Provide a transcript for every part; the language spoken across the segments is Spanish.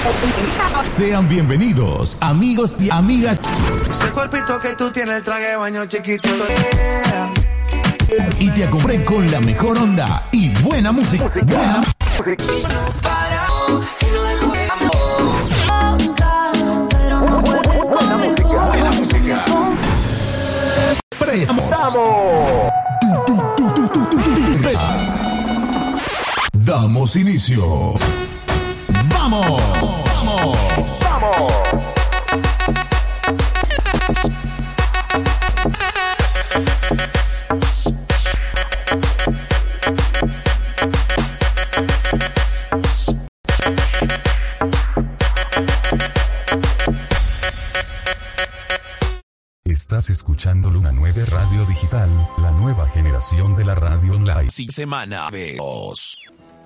Sean bienvenidos, amigos y amigas. Ese cuerpito que tú tienes, el traje de baño chiquitito. Yeah. Y te acomodé con la mejor onda y buena música. Buena música. No paramos y no dejo de amor. Pero no puedes conmigo. Buena música. Prestamos. Damos inicio. ¡Vamos! ¡Vamos! ¡Vamos! Estás escuchando Luna 9 Radio Digital, la nueva generación de la radio online. Sin semana, veos.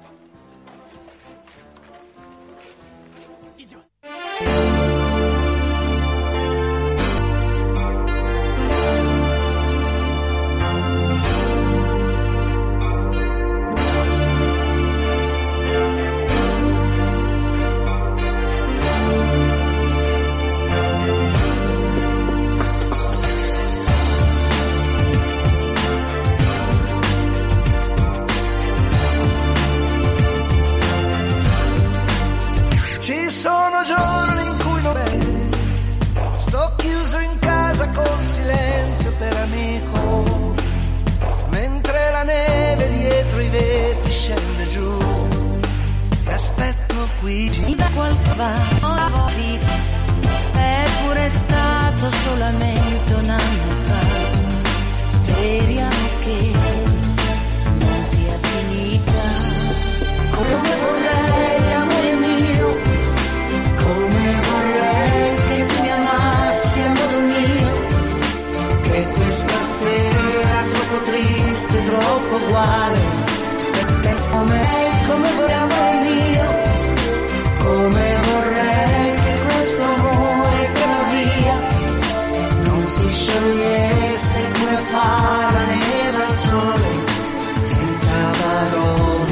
Ci sono giorni in cui non vedi, sto chiuso in casa col silenzio per amico, mentre la neve dietro i vetri scende giù, ti aspetto qui. Da qualcosa vita è pure stato solamente un anno fa. Speriamo che non sia finita. Come vorrei, amore mio, come vorrei che tu mi amassi a modo mio, che questa sera troppo triste, troppo uguale, per te come vorrei, amore mio, come vorrei che questo amore che va via non si sciogliesse come fa la neve al sole, senza parole.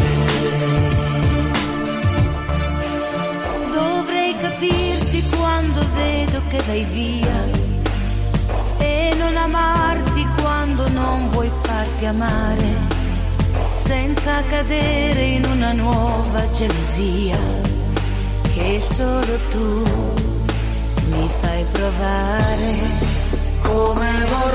Dovrei capirti quando vedo che vai via e non amarti quando non vuoi farti amare, senza cadere in una nuova gelosia che solo tu mi fai provare. Come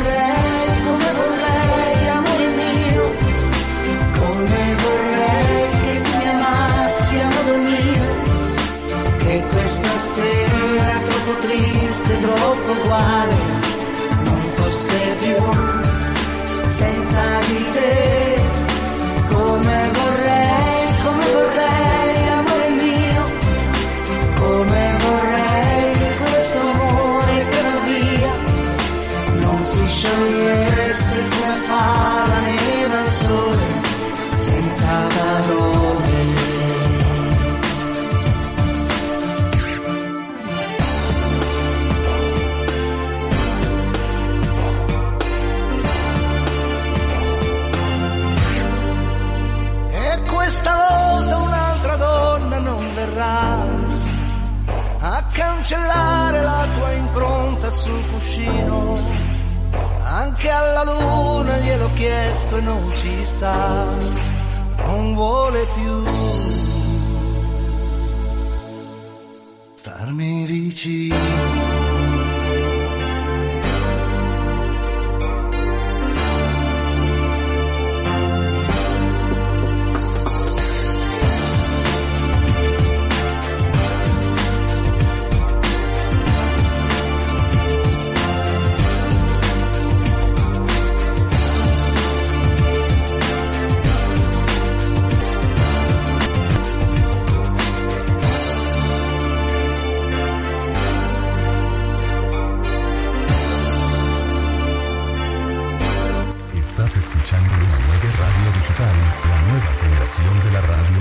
vorrei, amore mio, come vorrei che tu mi amassi a modo mio, che questa sera troppo triste, troppo uguale, non fosse più senza di te. Come vorrei, amore mio, come vorrei che questo amore che va via non si sciogliesse come fa la neve al sole, senza parole. E questa volta un'altra donna non verrà a cancellare la tua impronta sul cuscino, anche alla luna gliel'ho chiesto e non ci sta, non vuole più starmi vicino. Estás escuchando Luna 9 Radio Digital, la nueva generación de la radio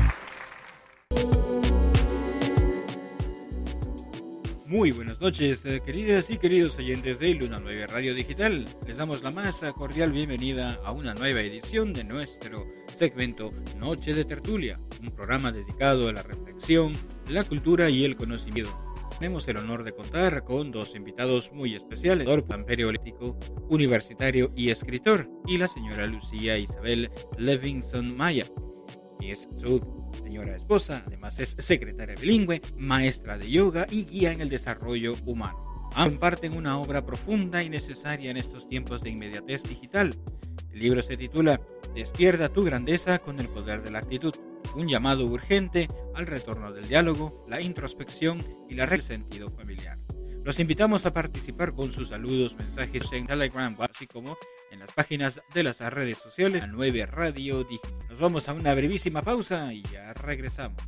online. Muy buenas noches, queridas y queridos oyentes de Luna 9 Radio Digital. Les damos la más cordial bienvenida a una nueva edición de nuestro segmento Noche de Tertulia, un programa dedicado a la reflexión, la cultura y el conocimiento. Tenemos el honor de contar con dos invitados muy especiales, el doctor periodístico, universitario y escritor, y la señora Lucía Isabel Levinson Maya, que es su señora esposa, además es secretaria bilingüe, maestra de yoga y guía en el desarrollo humano. Comparten una obra profunda y necesaria en estos tiempos de inmediatez digital. El libro se titula Despierta tu grandeza con el poder de la actitud. Un llamado urgente al retorno del diálogo, la introspección y la del sentido familiar. Los invitamos a participar con sus saludos, mensajes en Telegram, así como en las páginas de las redes sociales La 9 Radio Digital. Nos vamos a una brevísima pausa y ya regresamos.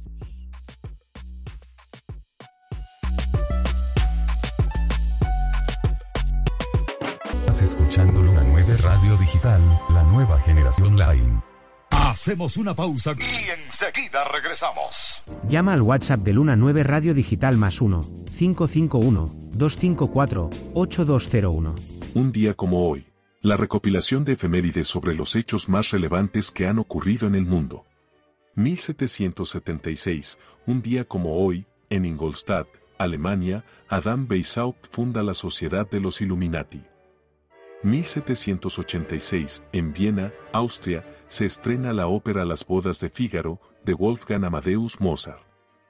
Estás escuchando Luna 9 Radio Digital, la nueva generación online. Hacemos una pausa y enseguida regresamos. Llama al WhatsApp de Luna 9 Radio Digital +1 551 254 8201. Un día como hoy. La recopilación de efemérides sobre los hechos más relevantes que han ocurrido en el mundo. 1776, un día como hoy, en Ingolstadt, Alemania, Adam Weishaupt funda la Sociedad de los Illuminati. 1786, en Viena, Austria, se estrena la ópera Las bodas de Fígaro, de Wolfgang Amadeus Mozart.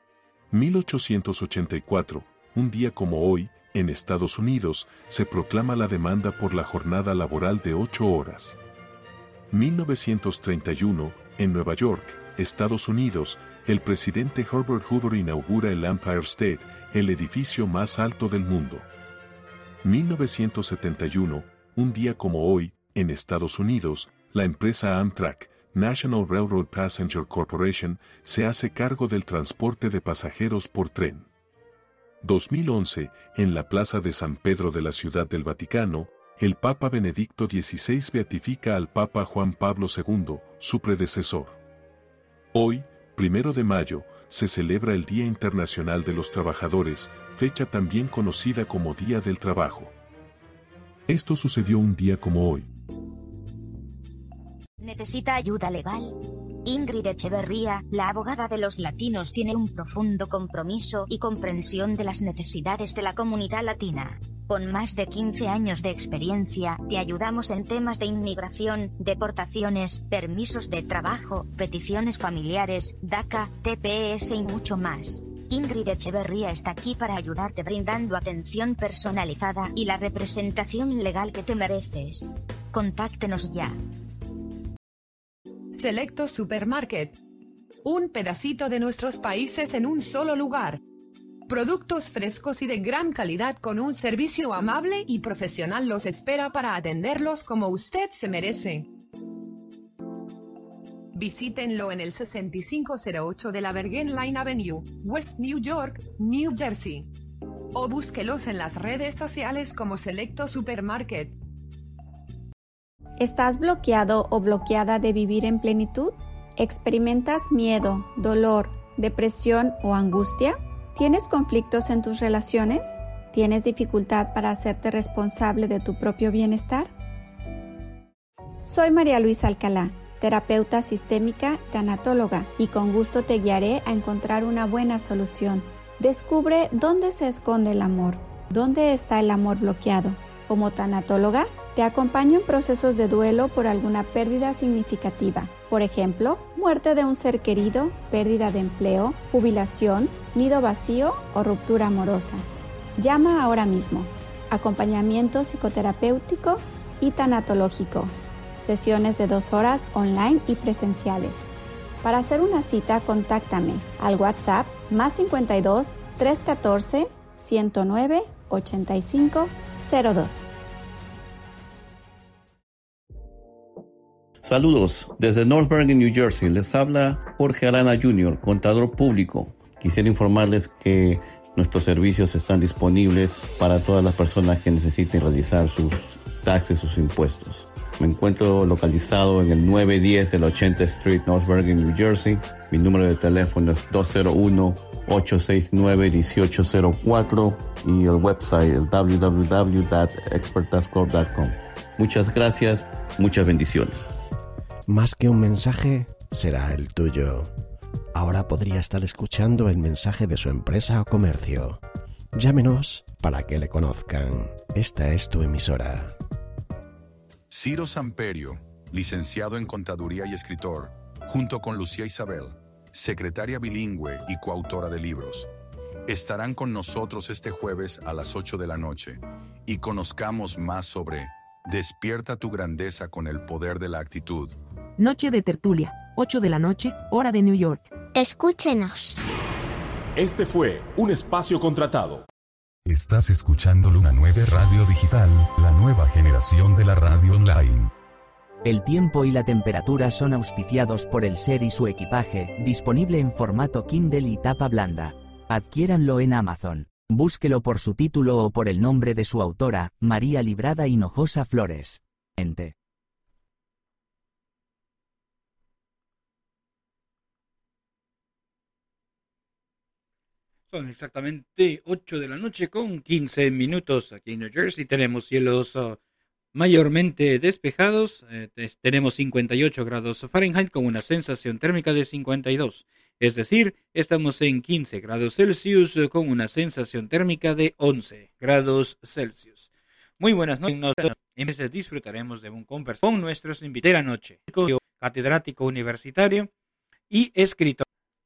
1884, un día como hoy, en Estados Unidos, se proclama la demanda por la jornada laboral de 8 horas. 1931, en Nueva York, Estados Unidos, el presidente Herbert Hoover inaugura el Empire State, el edificio más alto del mundo. 1971, un día como hoy, en Estados Unidos, la empresa Amtrak, National Railroad Passenger Corporation, se hace cargo del transporte de pasajeros por tren. 2011, en la Plaza de San Pedro de la Ciudad del Vaticano, el Papa Benedicto XVI beatifica al Papa Juan Pablo II, su predecesor. Hoy, 1 de mayo, se celebra el Día Internacional de los Trabajadores, fecha también conocida como Día del Trabajo. Esto sucedió un día como hoy. ¿Necesita ayuda legal? Ingrid Echeverría, la abogada de los latinos, tiene un profundo compromiso y comprensión de las necesidades de la comunidad latina. Con más de 15 años de experiencia, te ayudamos en temas de inmigración, deportaciones, permisos de trabajo, peticiones familiares, DACA, TPS y mucho más. Ingrid Echeverría está aquí para ayudarte brindando atención personalizada y la representación legal que te mereces. Contáctenos ya. Selecto Supermarket. Un pedacito de nuestros países en un solo lugar. Productos frescos y de gran calidad con un servicio amable y profesional los espera para atenderlos como usted se merece. Visítenlo en el 6508 de la Bergen Line Avenue, West New York, New Jersey. O búsquelos en las redes sociales como Selecto Supermarket. ¿Estás bloqueado o bloqueada de vivir en plenitud? ¿Experimentas miedo, dolor, depresión o angustia? ¿Tienes conflictos en tus relaciones? ¿Tienes dificultad para hacerte responsable de tu propio bienestar? Soy María Luisa Alcalá, terapeuta sistémica, tanatóloga, y con gusto te guiaré a encontrar una buena solución. Descubre dónde se esconde el amor, dónde está el amor bloqueado. Como tanatóloga, te acompaño en procesos de duelo por alguna pérdida significativa. Por ejemplo, muerte de un ser querido, pérdida de empleo, jubilación, nido vacío o ruptura amorosa. Llama ahora mismo. Acompañamiento psicoterapéutico y tanatológico. Sesiones de 2 horas online y presenciales. Para hacer una cita, contáctame al WhatsApp +52 314 109 8502. Saludos, desde North Bergen, New Jersey, les habla Jorge Arana Jr., contador público. Quisiera informarles que nuestros servicios están disponibles para todas las personas que necesiten realizar sus taxes, sus impuestos. Me encuentro localizado en el 910 de la 80th Street, North Bergen, New Jersey. Mi número de teléfono es 201-869-1804 y el website es www.expertascorp.com. Muchas gracias, muchas bendiciones. Más que un mensaje, será el tuyo. ahora podría estar escuchando el mensaje de su empresa o comercio. Llámenos para que le conozcan. Esta es tu emisora. Ciro Samperio, licenciado en Contaduría y escritor, junto con Lucía Isabel, secretaria bilingüe y coautora de libros, estarán con nosotros este jueves a las 8 de la noche y conozcamos más sobre Despierta tu grandeza con el poder de la actitud. Noche de tertulia, 8 de la noche, hora de New York. Escúchenos. Este fue un espacio contratado. Estás escuchando Luna 9 Radio Digital, la nueva generación de la radio online. El tiempo y la temperatura son auspiciados por el SER y su equipaje, disponible en formato Kindle y tapa blanda. Adquiéranlo en Amazon. Búsquelo por su título o por el nombre de su autora, María Librada Hinojosa Flores. Ente. Son exactamente 8 de la noche con 15 minutos aquí en New Jersey. Tenemos cielos mayormente despejados. Tenemos 58 grados Fahrenheit con una sensación térmica de 52. Es decir, estamos en 15 grados Celsius con una sensación térmica de 11 grados Celsius. Muy buenas noches. En vez disfrutaremos de un conversatorio con nuestros invitados de la noche. Catedrático universitario y escritor.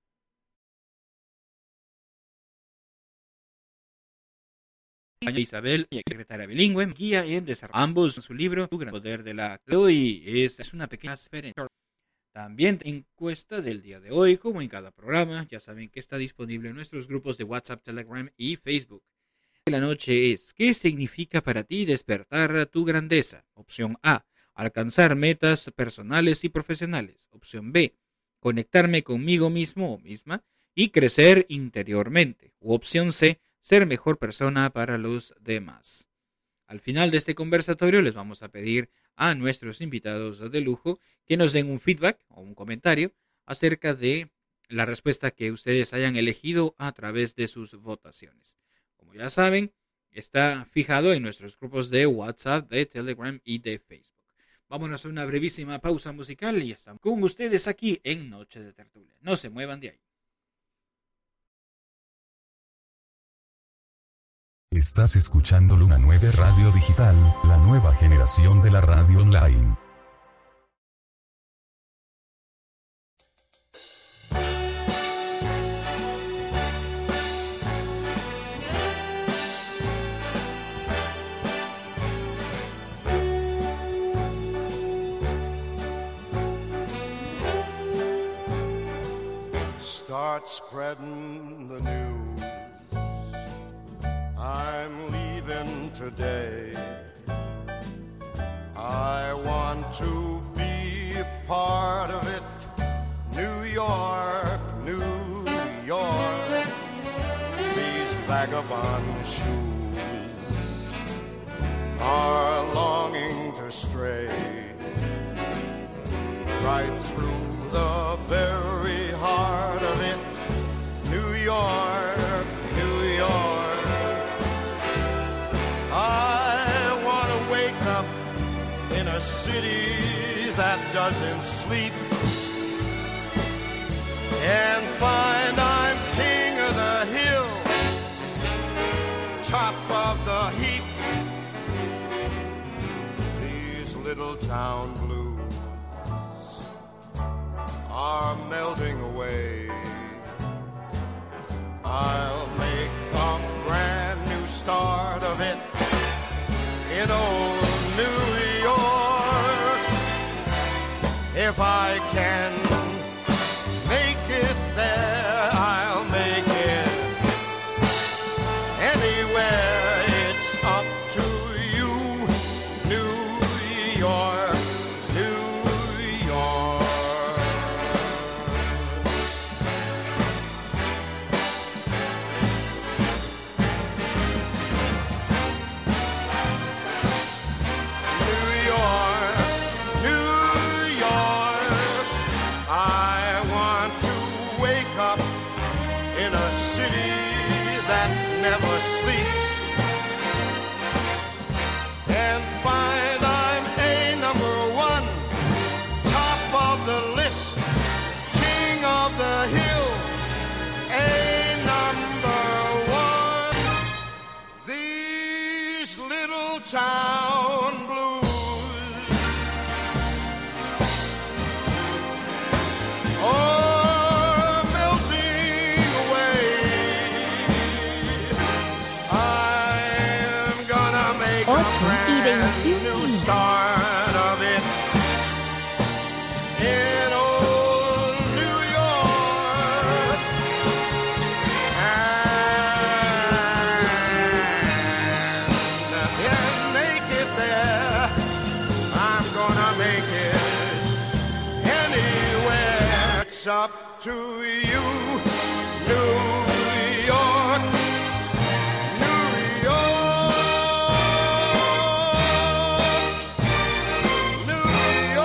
Isabel, secretaria bilingüe, guía en desarrollo. Ambos en su libro, El poder de la actitud, y es una pequeña experiencia. También encuesta del día de hoy, como en cada programa, ya saben que está disponible en nuestros grupos de WhatsApp, Telegram y Facebook. La noche es, ¿qué significa para ti despertar tu grandeza? Opción A, alcanzar metas personales y profesionales. Opción B, conectarme conmigo mismo o misma y crecer interiormente. O opción C, ser mejor persona para los demás. Al final de este conversatorio les vamos a pedir a nuestros invitados de lujo que nos den un feedback o un comentario acerca de la respuesta que ustedes hayan elegido a través de sus votaciones. Como ya saben, está fijado en nuestros grupos de WhatsApp, de Telegram y de Facebook. Vámonos a una brevísima pausa musical y estamos con ustedes aquí en Noche de Tertulia. No se muevan de ahí. Estás escuchando Luna 9 Radio Digital, la nueva generación de la radio online. Start spreading the news. I'm leaving today. I want to be a part of it. New York, New York. These vagabond shoes are longing to stray right through the very heart of it. New York, New York. I want to wake up in a city that doesn't sleep and find I'm king of the hill, top of the heap. These little town blues are melting away. I'll make a brand new start of it in old New York. If I can make it there, I'll make it anywhere. It's up to you, New York, New York. Never sleeps and find I'm a #1, top of the list, king of the hill, It's up to you, New York, New York, New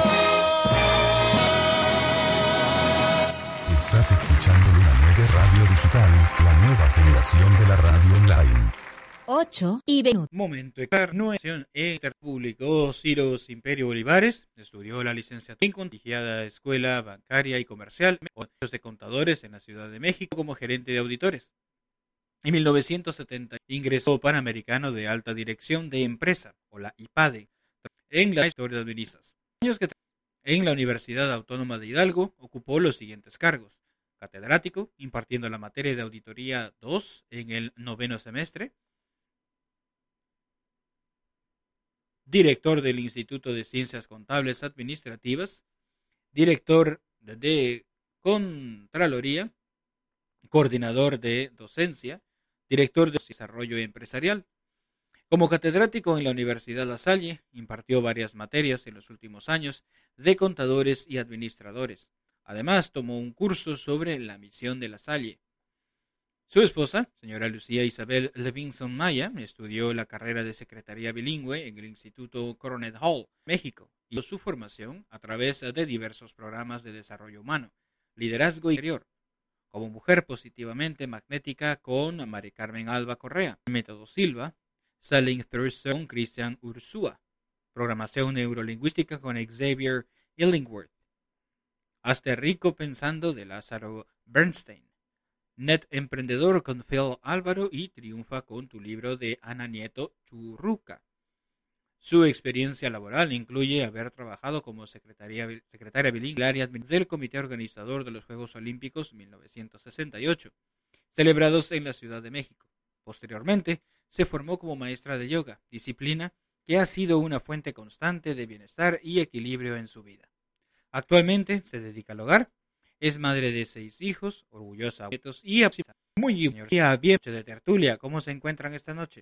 York. Estás escuchando Luna 9 Radio Digital, la nueva generación de la radio online. 8 y 20. Momento de carnueción interpúblico. Ciro Imperio Olivares estudió la licenciatura en contigiada escuela bancaria y comercial de contadores en la Ciudad de México como gerente de auditores. En 1970 ingresó Panamericano de Alta Dirección de Empresa, o la IPADE, en la historia de administración. En la Universidad Autónoma de Hidalgo ocupó los siguientes cargos: catedrático, impartiendo la materia de Auditoría 2 en el 9º semestre, director del Instituto de Ciencias Contables Administrativas, director de Contraloría, coordinador de docencia, director de desarrollo empresarial. Como catedrático en la Universidad La Salle, impartió varias materias en los últimos años de contadores y administradores. Además, tomó un curso sobre la misión de La Salle. Su esposa, señora Lucía Isabel Levinson Maya, estudió la carrera de Secretaría Bilingüe en el Instituto Coronet Hall, México, y su formación a través de diversos programas de desarrollo humano, liderazgo interior, como mujer positivamente magnética con Mari Carmen Alba Correa, Método Silva, Selling Thursday con Christian Ursúa, programación neurolingüística con Xavier Illingworth, Hazte rico pensando de Lázaro Bernstein, Net Emprendedor con Phil Álvaro y Triunfa con tu libro de Ana Nieto Churruca. Su experiencia laboral incluye haber trabajado como secretaria bilingüe del Comité Organizador de los Juegos Olímpicos 1968, celebrados en la Ciudad de México. Posteriormente, se formó como maestra de yoga, disciplina que ha sido una fuente constante de bienestar y equilibrio en su vida. Actualmente se dedica al hogar. Es madre de 6 hijos, orgullosa de nietos y muy bien de tertulia. ¿Cómo se encuentran esta noche?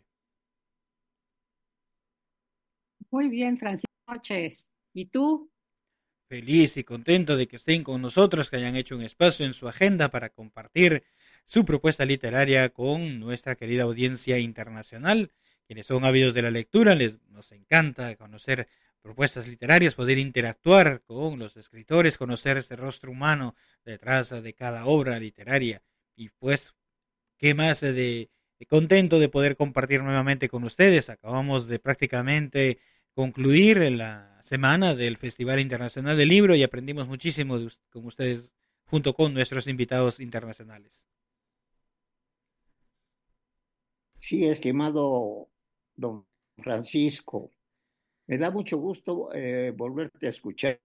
Muy bien, Francisco. Noches. ¿Y tú? Feliz y contento de que estén con nosotros, que hayan hecho un espacio en su agenda para compartir su propuesta literaria con nuestra querida audiencia internacional. Quienes son ávidos de la lectura, nos encanta conocer propuestas literarias, poder interactuar con los escritores, conocer ese rostro humano detrás de cada obra literaria. Y pues, qué más de contento de poder compartir nuevamente con ustedes. Acabamos de prácticamente concluir la semana del Festival Internacional del Libro y aprendimos muchísimo con ustedes junto con nuestros invitados internacionales. Sí, estimado don Francisco. Me da mucho gusto volverte a escuchar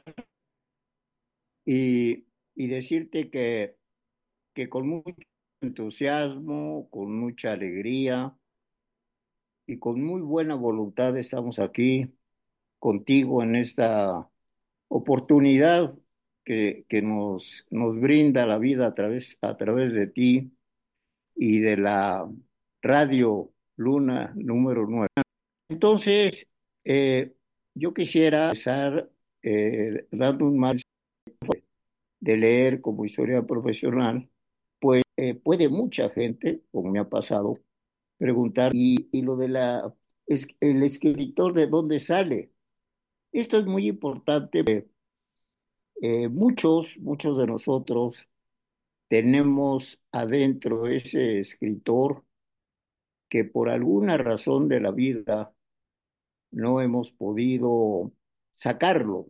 y decirte que con mucho entusiasmo, con mucha alegría y con muy buena voluntad estamos aquí contigo en esta oportunidad que nos brinda la vida a través de ti y de la radio Luna número 9. Entonces, yo quisiera empezar dando un margen de leer como historia profesional, pues puede mucha gente, como me ha pasado, preguntar, y lo de el escritor de dónde sale. Esto es muy importante. Muchos de nosotros tenemos adentro ese escritor que por alguna razón de la vida no hemos podido sacarlo,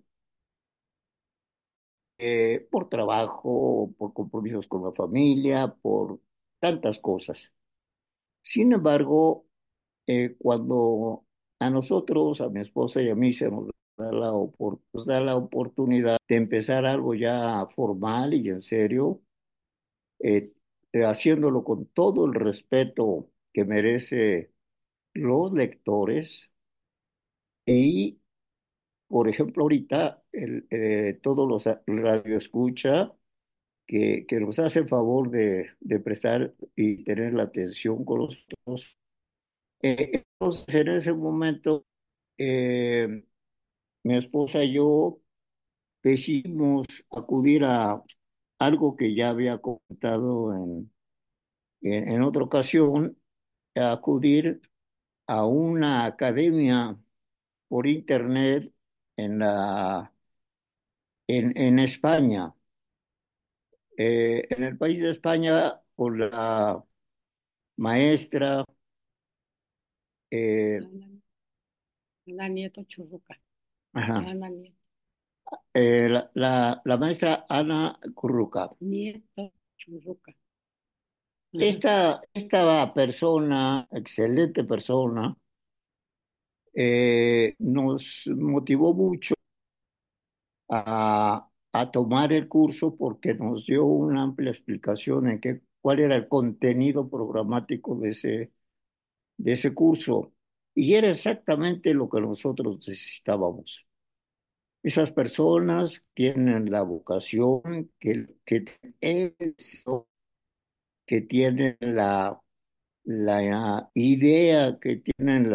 por trabajo, por compromisos con la familia, por tantas cosas. Sin embargo, cuando a nosotros, a mi esposa y a mí se nos da la oportunidad de empezar algo ya formal y en serio, haciéndolo con todo el respeto que merece los lectores. Y, por ejemplo, ahorita todos los radioescucha que nos hacen favor de prestar y tener la atención con los dos. Entonces, en ese momento, mi esposa y yo decidimos acudir a algo que ya había comentado en otra ocasión, acudir a una academia por internet en en España. En el país de España, con la maestra eh, Ana Nieto Churruca. ajá, Ana Nieto. la maestra Ana Curruca. Nieto Churruca. Esta persona, excelente persona, nos motivó mucho a tomar el curso porque nos dio una amplia explicación en cuál era el contenido programático de ese curso. Y era exactamente lo que nosotros necesitábamos. Esas personas tienen la vocación, que tienen la idea, que tienen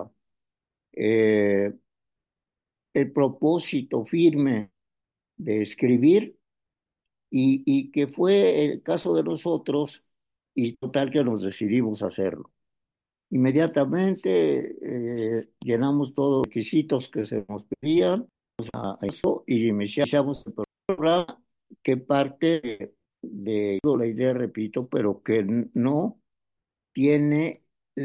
eh, el propósito firme de escribir y que fue el caso de nosotros y total que nos decidimos hacerlo. Inmediatamente llenamos todos los requisitos que se nos pedían a eso y iniciamos el programa que parte de la idea, repito, pero que no tiene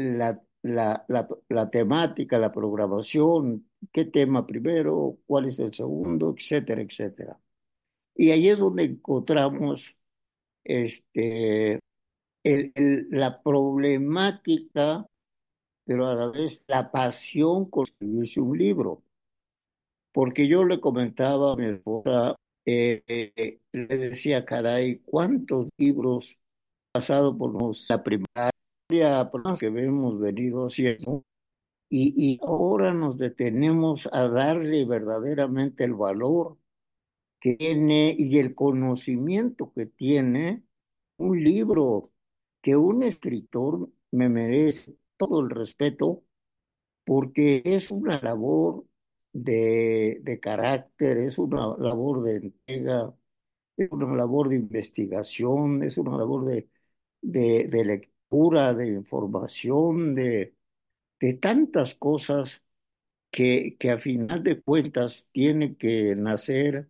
la temática, la programación, qué tema primero, cuál es el segundo, etcétera, etcétera. Y ahí es donde encontramos este, la problemática, pero a la vez la pasión por escribirse un libro. Porque yo le comentaba a mi esposa, le decía, caray, ¿cuántos libros pasado por la primaria, por los que hemos venido haciendo? Y ahora nos detenemos a darle verdaderamente el valor que tiene y el conocimiento que tiene un libro, que un escritor me merece todo el respeto porque es una labor de carácter, es una labor de entrega, es una labor de investigación, es una labor de lectura, de información, de tantas cosas que a final de cuentas tiene que nacer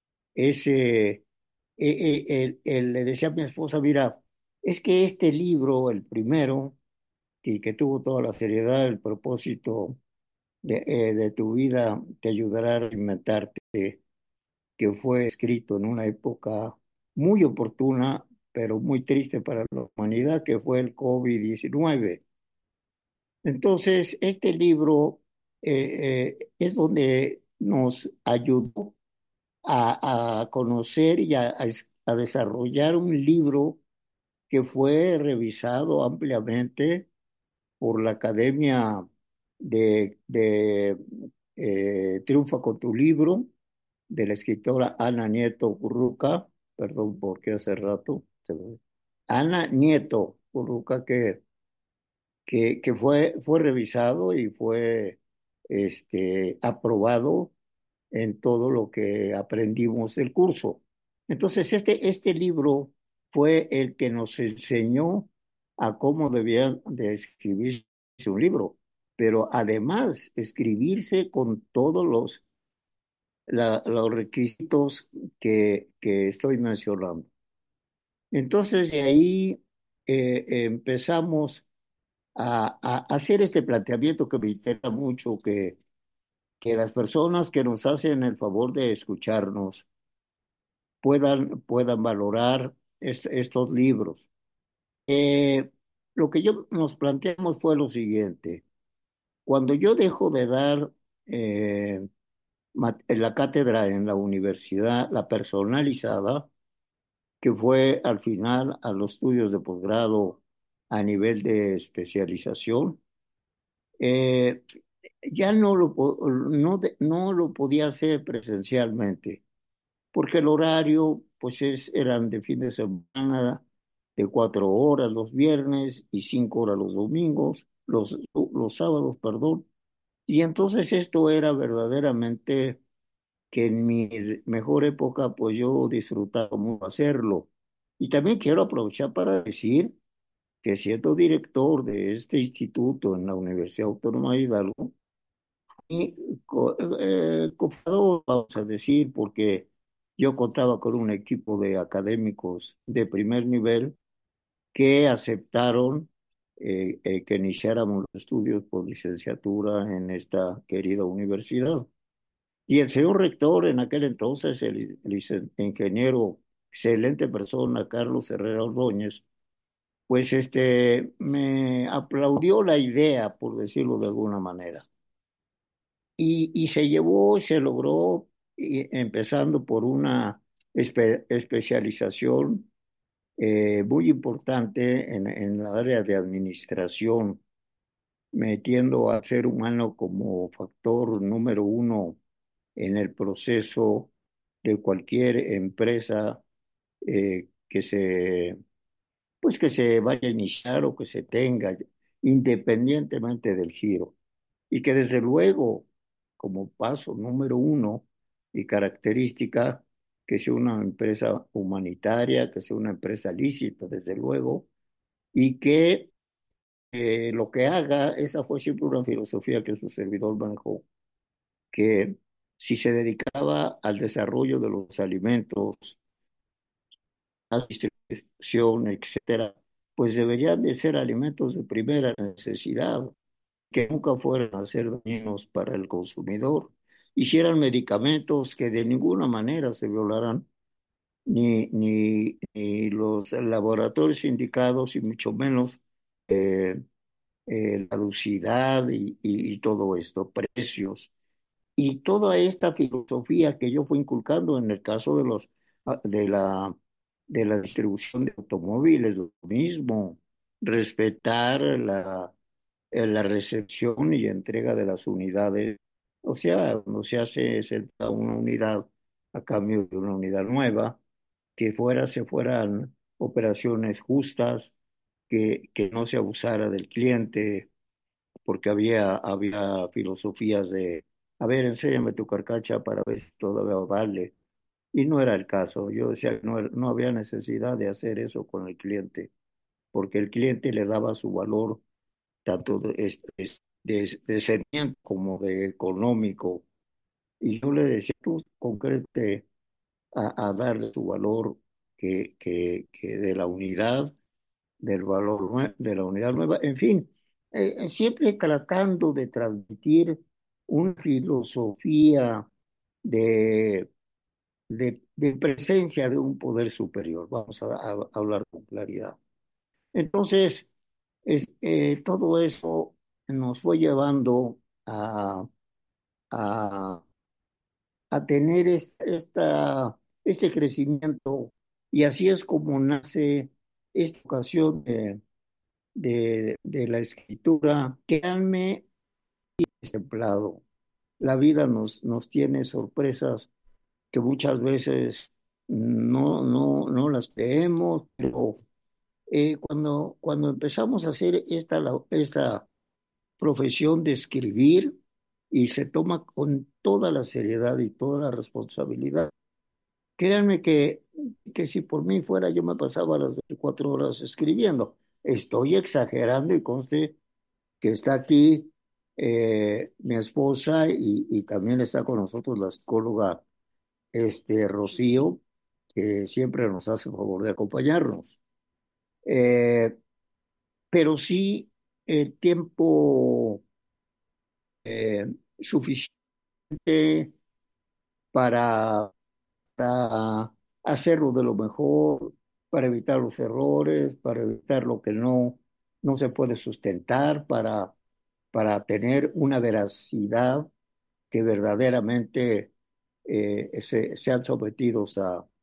le decía a mi esposa, mira, es que este libro, el primero, y que tuvo toda la seriedad, el propósito de tu vida, te ayudará a reinventarte, que fue escrito en una época muy oportuna, pero muy triste para la humanidad, que fue el COVID-19. Entonces, este libro es donde nos ayudó a conocer y a desarrollar un libro que fue revisado ampliamente por la Academia de Triunfa con tu libro, de la escritora Ana Nieto Curruca, perdón porque hace rato, Ana Nieto Curruca, que fue revisado y fue aprobado en todo lo que aprendimos del curso. Entonces, este libro fue el que nos enseñó a cómo debía de escribirse un libro, pero además escribirse con todos los requisitos que estoy mencionando. Entonces, de ahí empezamos a hacer este planteamiento que me interesa mucho, que las personas que nos hacen el favor de escucharnos puedan valorar estos libros. Lo que nos planteamos fue lo siguiente. Cuando yo dejo de dar la cátedra en la universidad, la personalizada, que fue al final a los estudios de posgrado a nivel de especialización, eh, ya no lo podía hacer presencialmente, porque el horario pues eran de fin de semana, de 4 horas los viernes y 5 horas los domingos, los sábados, perdón. Y entonces esto era verdaderamente que en mi mejor época pues yo disfrutaba mucho hacerlo. Y también quiero aprovechar para decir que siendo director de este instituto en la Universidad Autónoma de Hidalgo, y cofundador, vamos a decir, porque yo contaba con un equipo de académicos de primer nivel que aceptaron que iniciáramos los estudios por licenciatura en esta querida universidad. Y el señor rector en aquel entonces, el ingeniero, excelente persona, Carlos Herrera Ordóñez, pues me aplaudió la idea, por decirlo de alguna manera. Y se llevó, se logró, empezando por una especialización muy importante en la área de administración, metiendo al ser humano como factor número uno en el proceso de cualquier empresa que se vaya a iniciar o que se tenga, independientemente del giro. Y que desde luego, como paso número uno y característica, que sea una empresa humanitaria, que sea una empresa lícita, desde luego, y que lo que haga, esa fue siempre una filosofía que su servidor manejó, que si se dedicaba al desarrollo de los alimentos, a la distribución, etcétera, pues deberían de ser alimentos de primera necesidad, que nunca fueran a ser dañinos para el consumidor. Hicieran medicamentos que de ninguna manera se violaran ni los laboratorios indicados y mucho menos eh, la caducidad y todo esto, precios. Y toda esta filosofía que yo fui inculcando en el caso ah, de la, de la distribución de automóviles, lo mismo, respetar la recepción y entrega de las unidades. O sea, no se hace una unidad a cambio de una unidad nueva, que se fueran operaciones justas, que no se abusara del cliente, porque había filosofías de, a ver, enséñame tu carcacha para ver si todavía vale. Y no era el caso. Yo decía que no había necesidad de hacer eso con el cliente, porque el cliente le daba su valor tanto de sentimiento como de económico. Y yo le decía, tú concrete a darle su valor que de la unidad, del valor de la unidad nueva, en fin, siempre tratando de transmitir una filosofía de, de presencia de un poder superior. Vamos a hablar con claridad. Entonces, todo eso nos fue llevando a, a tener este crecimiento, y así es como nace esta ocasión de la escritura. Créanme, templado. La vida nos tiene sorpresas que muchas veces no las creemos, pero cuando empezamos a hacer esta profesión de escribir y se toma con toda la seriedad y toda la responsabilidad, créanme que si por mí fuera yo me pasaba las 24 horas escribiendo. Estoy exagerando y conste que está aquí mi esposa y también está con nosotros la psicóloga Rocío, que siempre nos hace el favor de acompañarnos. Eh, pero sí el tiempo suficiente para, para hacerlo de lo mejor, para evitar los errores, para evitar lo que no se puede sustentar, para tener una veracidad que verdaderamente sean sometidos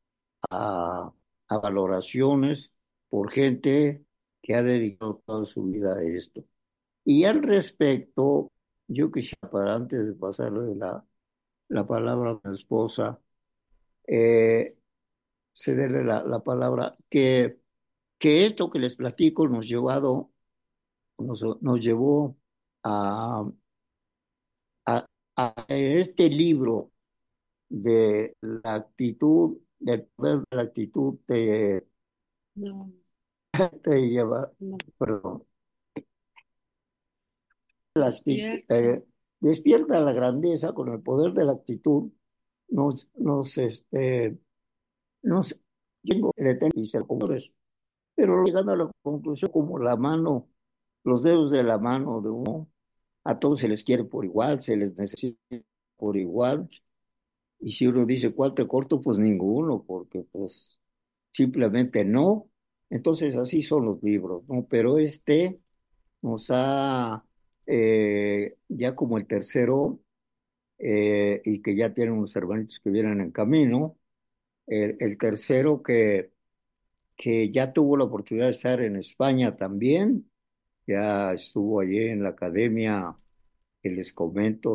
a valoraciones por gente que ha dedicado toda su vida a esto. Y al respecto, yo quisiera, para antes de pasarle la palabra a mi esposa, eh, cederle la palabra, que esto que les platico nos llevó a, a este libro de la actitud, del poder de la actitud No, te lleva, no. perdón, la Despierta. despierta la grandeza con el poder de la actitud, nos, nos, tengo y ser comunes, pero llegando a la conclusión como la mano, los dedos de la mano de uno, a todos se les quiere por igual, se les necesita por igual, y si uno dice cuál te corto, pues ninguno, porque pues simplemente no. Entonces así son los libros, ¿no? Pero este nos ha, ya como el tercero, y que ya tienen unos hermanitos que vienen en camino, el tercero que ya tuvo la oportunidad de estar en España también, ya estuvo allí en la academia, que les comento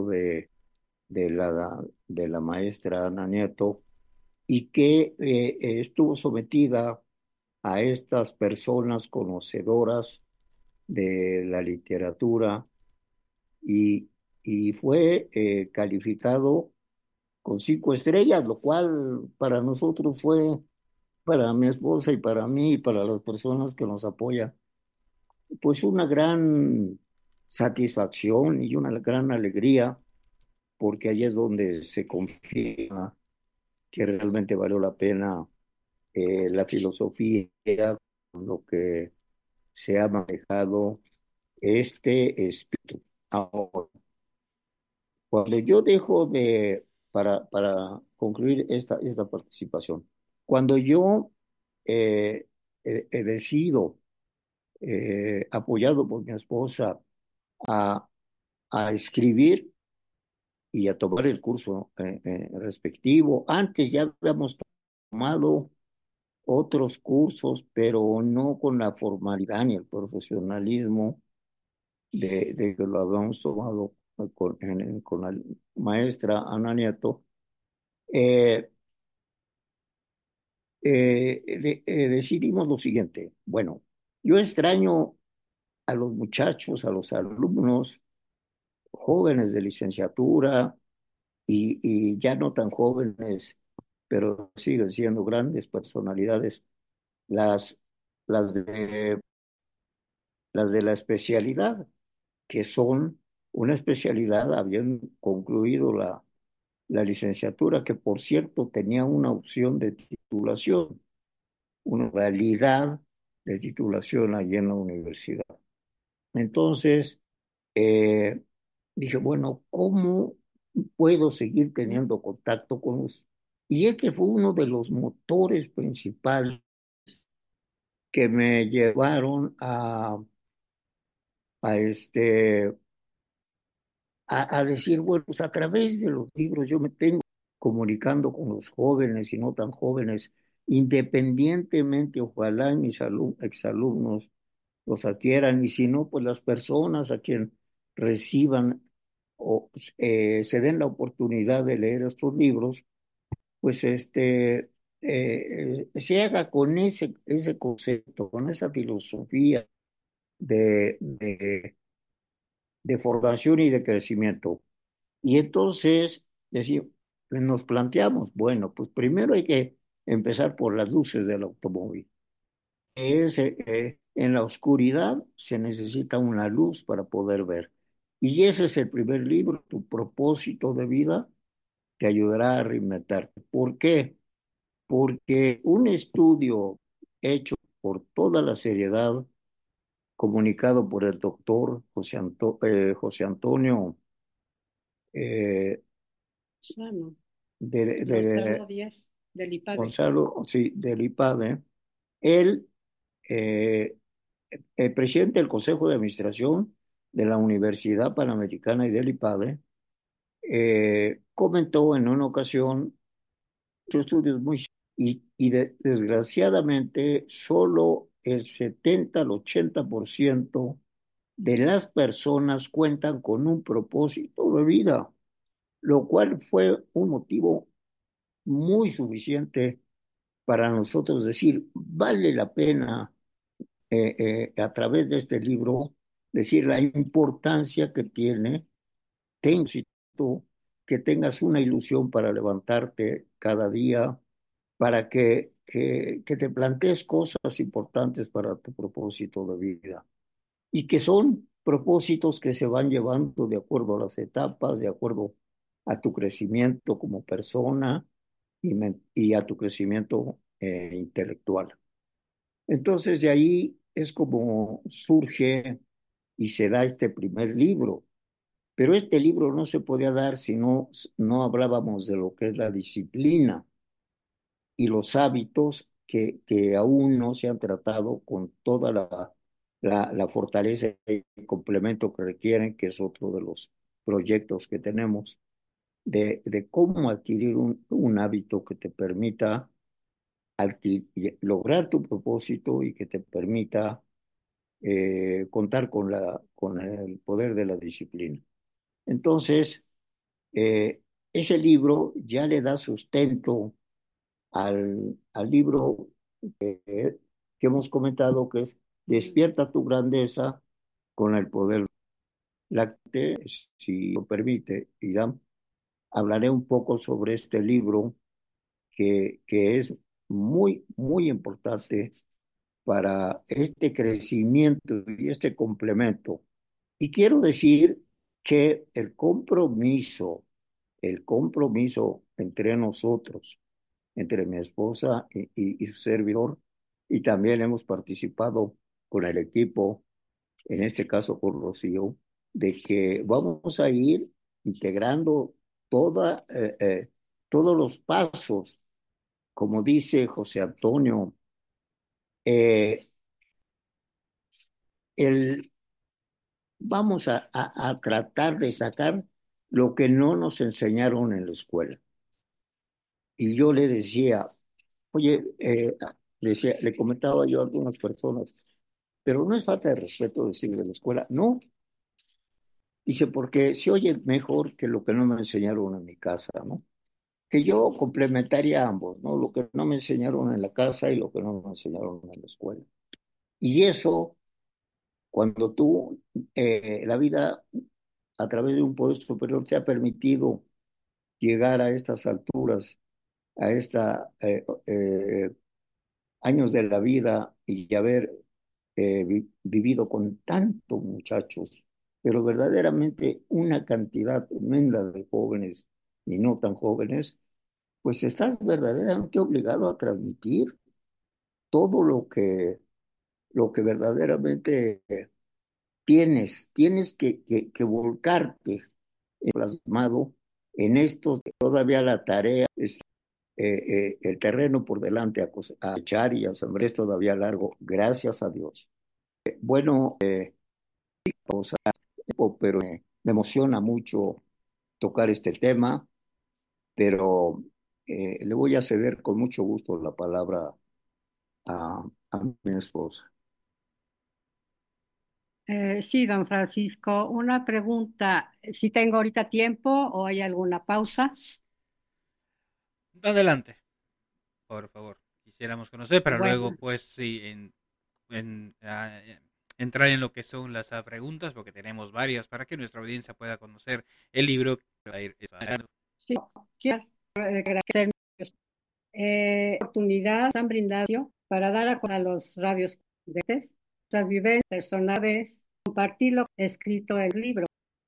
de la maestra Ana Nieto, y que estuvo sometida a estas personas conocedoras de la literatura y, y fue calificado con 5 estrellas, lo cual para nosotros fue, para mi esposa y para mí y para las personas que nos apoyan, pues una gran satisfacción y una gran alegría, porque ahí es donde se confirma que realmente valió la pena la filosofía, lo que se ha manejado este espíritu. Ahora, cuando yo dejo para concluir esta participación, cuando yo he decidido, apoyado por mi esposa, a, a escribir y a tomar el curso respectivo, antes ya habíamos tomado otros cursos, pero no con la formalidad ni el profesionalismo de que lo habíamos tomado con la maestra Ana Nieto. Decidimos lo siguiente: bueno, yo extraño a los muchachos, a los alumnos jóvenes de licenciatura y ya no tan jóvenes, pero siguen siendo grandes personalidades, las, las de, las de la especialidad, que son una especialidad, habían concluido la licenciatura, que por cierto tenía una opción de titulación, una modalidad de titulación allí en la universidad. Entonces, eh, dije, bueno, ¿cómo puedo seguir teniendo contacto con los? Y este fue uno de los motores principales que me llevaron a a decir, bueno, pues a través de los libros yo me tengo comunicando con los jóvenes y no tan jóvenes, independientemente, ojalá mis exalumnos los adquieran, y si no, pues las personas a quien reciban o se den la oportunidad de leer estos libros, pues se haga con ese concepto, con esa filosofía de, de, de formación y de crecimiento. Y entonces nos planteamos, bueno, pues primero hay que empezar por las luces del automóvil. En la oscuridad se necesita una luz para poder ver. Y ese es el primer libro, Tu propósito de vida, te ayudará a reinventarte. ¿Por qué? Porque un estudio hecho por toda la seriedad, comunicado por el doctor José Antonio eh, Bueno, de, Gonzalo de Díaz, del IPADE. Gonzalo, sí, del IPADE, él, eh, el presidente del Consejo de Administración de la Universidad Panamericana y del IPADE, comentó en una ocasión muchos estudios desgraciadamente solo el 70 al 80% de las personas cuentan con un propósito de vida, lo cual fue un motivo muy suficiente para nosotros decir, vale la pena a través de este libro decir la importancia que tiene, tengo que tengas una ilusión para levantarte cada día, para que te plantees cosas importantes para tu propósito de vida y que son propósitos que se van llevando de acuerdo a las etapas, de acuerdo a tu crecimiento como persona y a tu crecimiento intelectual. Entonces de ahí es como surge y se da este primer libro. Pero este libro no se podía dar si no hablábamos de lo que es la disciplina y los hábitos que aún no se han tratado con toda la fortaleza y complemento que requieren, que es otro de los proyectos que tenemos, de cómo adquirir un hábito que te permita lograr tu propósito y que te permita contar con el poder de la disciplina. Entonces, ese libro ya le da sustento al libro que hemos comentado, que es Despierta tu grandeza con el poder. Si lo permite, Idam, hablaré un poco sobre este libro que es muy, muy importante para este crecimiento y este complemento. Y quiero decir que el compromiso entre nosotros, entre mi esposa y su servidor, y también hemos participado con el equipo, en este caso con Rocío, de que vamos a ir integrando todos los pasos, como dice José Antonio, eh, vamos a tratar de sacar lo que no nos enseñaron en la escuela. Y yo le decía, oye, le comentaba yo a algunas personas, pero no es falta de respeto decir de la escuela, no. Dice, porque se oye mejor que lo que no me enseñaron en mi casa, ¿no? Que yo complementaría ambos, ¿no? Lo que no me enseñaron en la casa y lo que no me enseñaron en la escuela. Y eso, cuando la vida a través de un poder superior te ha permitido llegar a estas alturas, a esta años de la vida y haber vivido con tantos muchachos, pero verdaderamente una cantidad tremenda de jóvenes y no tan jóvenes, pues estás verdaderamente obligado a transmitir todo lo que verdaderamente tienes que volcarte plasmado en esto, todavía la tarea es el terreno por delante a echar y a sembrar es todavía largo, gracias a Dios. Bueno, pero me emociona mucho tocar este tema, pero le voy a ceder con mucho gusto la palabra a mi esposa. Sí, don Francisco, una pregunta. Si tengo ahorita tiempo o hay alguna pausa. Adelante, por favor. Quisiéramos conocer, pero Bueno. luego, pues sí, entrar en lo que son las preguntas, porque tenemos varias para que nuestra audiencia pueda conocer el libro. Sí, quiero agradecer oportunidad que han brindado para dar a los radios de nuestras vivencias personales, compartir lo escrito en el libro.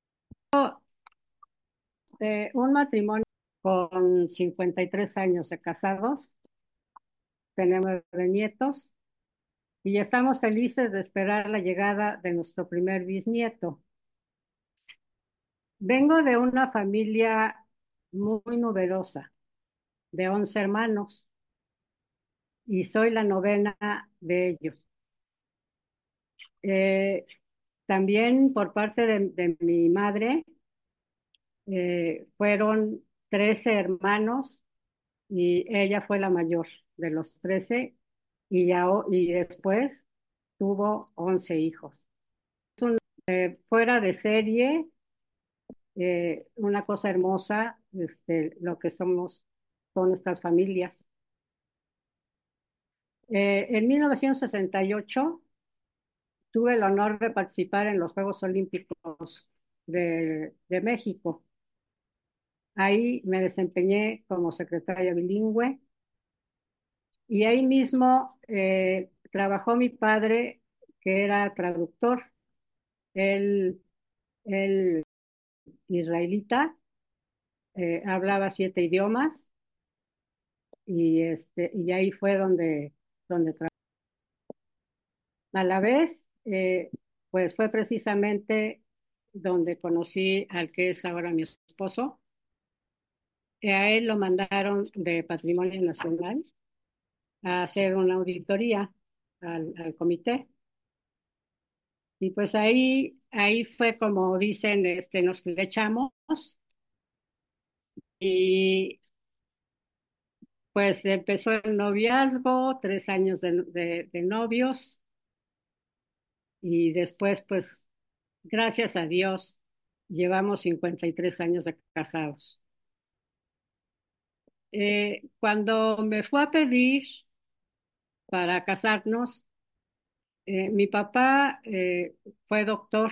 Un matrimonio con 53 años de casados, tenemos 9 nietos y estamos felices de esperar la llegada de nuestro primer bisnieto. Vengo de una familia muy numerosa, de 11 hermanos, y soy la novena de ellos. También por parte de mi madre, fueron 13 hermanos y ella fue la mayor de los 13 y después tuvo 11 hijos. Fuera de serie, una cosa hermosa, lo que somos con estas familias. En 1968 tuve el honor de participar en los Juegos Olímpicos de México. Ahí me desempeñé como secretaria bilingüe y ahí mismo trabajó mi padre, que era traductor. Él, él israelita, hablaba 7 idiomas y ahí fue donde trabajó. A la vez, pues fue precisamente donde conocí al que es ahora mi esposo. A él lo mandaron de Patrimonio Nacional a hacer una auditoría al comité. Y pues ahí fue como dicen, nos flechamos y pues empezó el noviazgo, 3 años de novios y después pues gracias a Dios llevamos 53 años de casados. Cuando me fue a pedir para casarnos, mi papá fue doctor,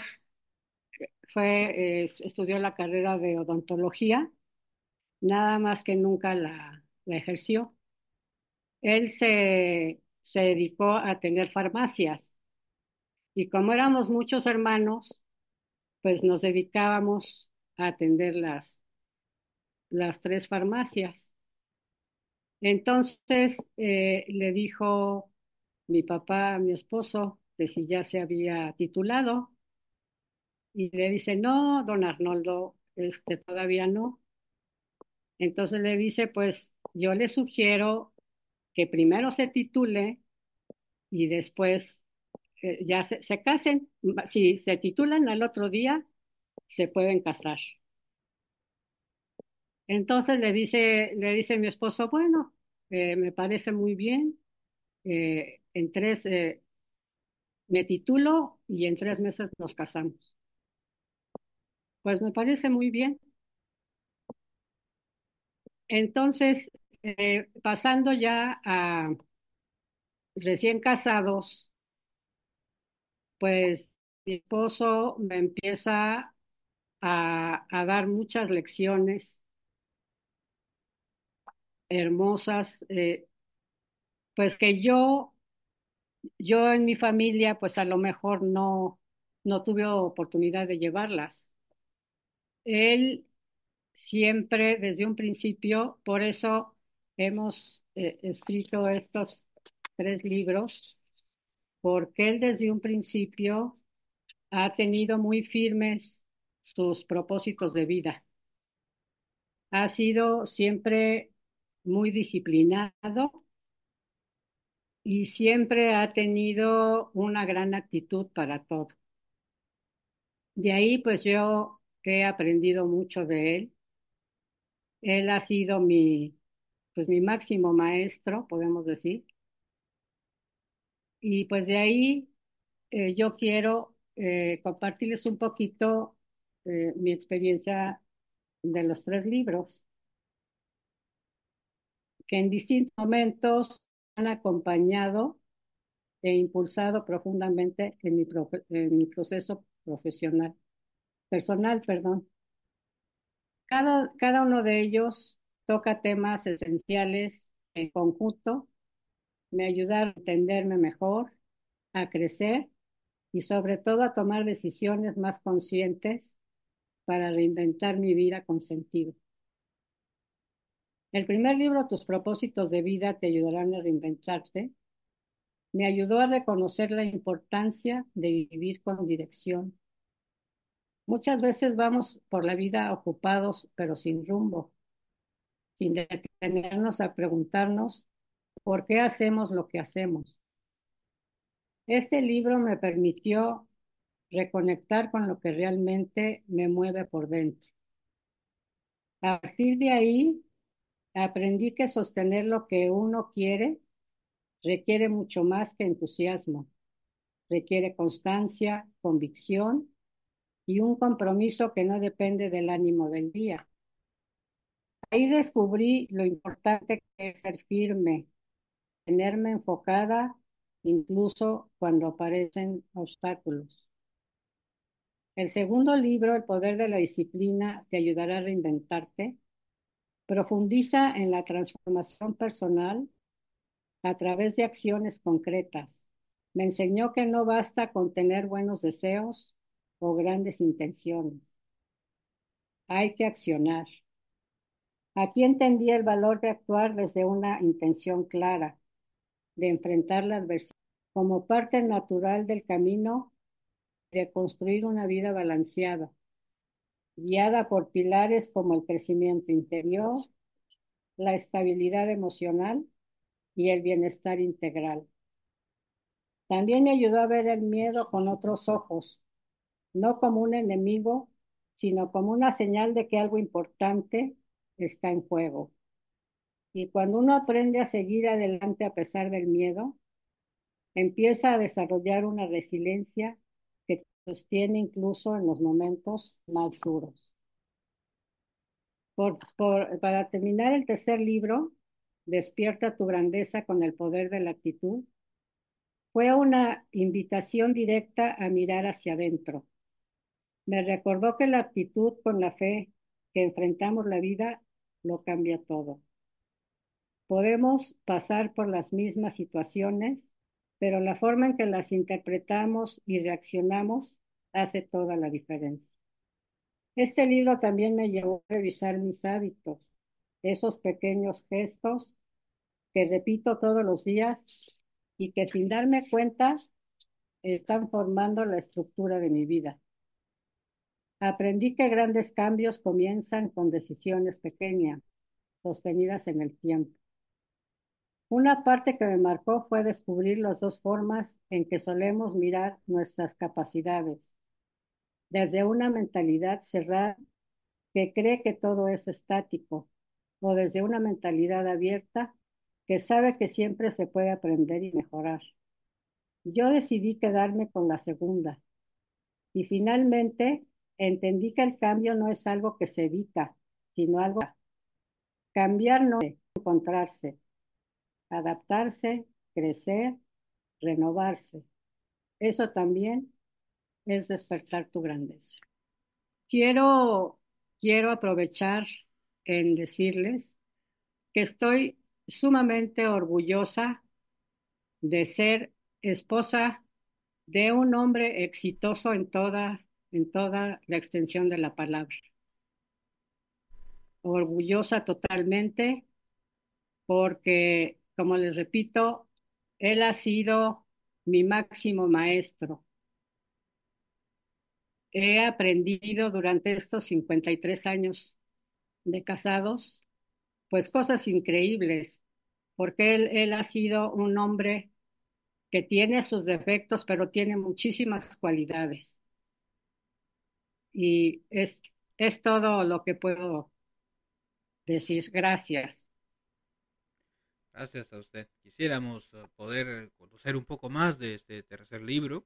estudió la carrera de odontología, nada más que nunca la ejerció. Él se dedicó a tener farmacias y como éramos muchos hermanos, pues nos dedicábamos a atender las 3 farmacias. Entonces le dijo mi papá a mi esposo que si ya se había titulado y le dice, no, don Arnoldo, todavía no. Entonces le dice, pues yo le sugiero que primero se titule y después ya se casen. Si se titulan al otro día, se pueden casar. Entonces le dice mi esposo, bueno, me parece muy bien. Me titulo y en 3 meses nos casamos. Pues me parece muy bien. Entonces, pasando ya a recién casados, pues mi esposo me empieza a dar muchas lecciones hermosas, pues que yo en mi familia, pues a lo mejor no tuve oportunidad de llevarlas. Él siempre, desde un principio, por eso hemos escrito estos 3 libros, porque él desde un principio ha tenido muy firmes sus propósitos de vida. Ha sido siempre muy disciplinado y siempre ha tenido una gran actitud para todo. De ahí pues yo he aprendido mucho de él. Él ha sido pues mi máximo maestro, podemos decir. Y pues de ahí yo quiero compartirles un poquito mi experiencia de los 3 libros, que en distintos momentos han acompañado e impulsado profundamente en mi proceso personal, perdón. Cada uno de ellos toca temas esenciales en conjunto, me ayudaron a entenderme mejor, a crecer y sobre todo a tomar decisiones más conscientes para reinventar mi vida con sentido. El primer libro, Tus propósitos de vida te ayudarán a reinventarte, me ayudó a reconocer la importancia de vivir con dirección. Muchas veces vamos por la vida ocupados, pero sin rumbo, sin detenernos a preguntarnos por qué hacemos lo que hacemos. Este libro me permitió reconectar con lo que realmente me mueve por dentro. A partir de ahí, aprendí que sostener lo que uno quiere requiere mucho más que entusiasmo. Requiere constancia, convicción y un compromiso que no depende del ánimo del día. Ahí descubrí lo importante que es ser firme, tenerme enfocada incluso cuando aparecen obstáculos. El segundo libro, El poder de la disciplina, te ayudará a reinventarte, Profundiza en la transformación personal a través de acciones concretas. Me enseñó que no basta con tener buenos deseos o grandes intenciones. Hay que accionar. Aquí entendí el valor de actuar desde una intención clara, de enfrentar la adversidad como parte natural del camino de construir una vida balanceada, guiada por pilares como el crecimiento interior, la estabilidad emocional y el bienestar integral. También me ayudó a ver el miedo con otros ojos, no como un enemigo, sino como una señal de que algo importante está en juego. Y cuando uno aprende a seguir adelante a pesar del miedo, empieza a desarrollar una resiliencia que sostiene incluso en los momentos más duros. Para terminar el tercer libro, Despierta tu grandeza con el poder de la actitud, fue una invitación directa a mirar hacia adentro. Me recordó que la actitud con la fe que enfrentamos la vida lo cambia todo. Podemos pasar por las mismas situaciones, pero la forma en que las interpretamos y reaccionamos hace toda la diferencia. Este libro también me llevó a revisar mis hábitos, esos pequeños gestos que repito todos los días y que sin darme cuenta están formando la estructura de mi vida. Aprendí que grandes cambios comienzan con decisiones pequeñas, sostenidas en el tiempo. Una parte que me marcó fue descubrir las dos formas en que solemos mirar nuestras capacidades. Desde una mentalidad cerrada que cree que todo es estático, o desde una mentalidad abierta que sabe que siempre se puede aprender y mejorar. Yo decidí quedarme con la segunda y finalmente entendí que el cambio no es algo que se evita, sino algo. Cambiar no es encontrarse, adaptarse, crecer, renovarse. Eso también es despertar tu grandeza. Quiero aprovechar en decirles que estoy sumamente orgullosa de ser esposa de un hombre exitoso en toda la extensión de la palabra. Orgullosa totalmente porque, como les repito, él ha sido mi máximo maestro. He aprendido durante estos 53 años de casados, pues cosas increíbles, porque él ha sido un hombre que tiene sus defectos, pero tiene muchísimas cualidades. Y es todo lo que puedo decir. Gracias. Gracias a usted. Quisiéramos poder conocer un poco más de este tercer libro.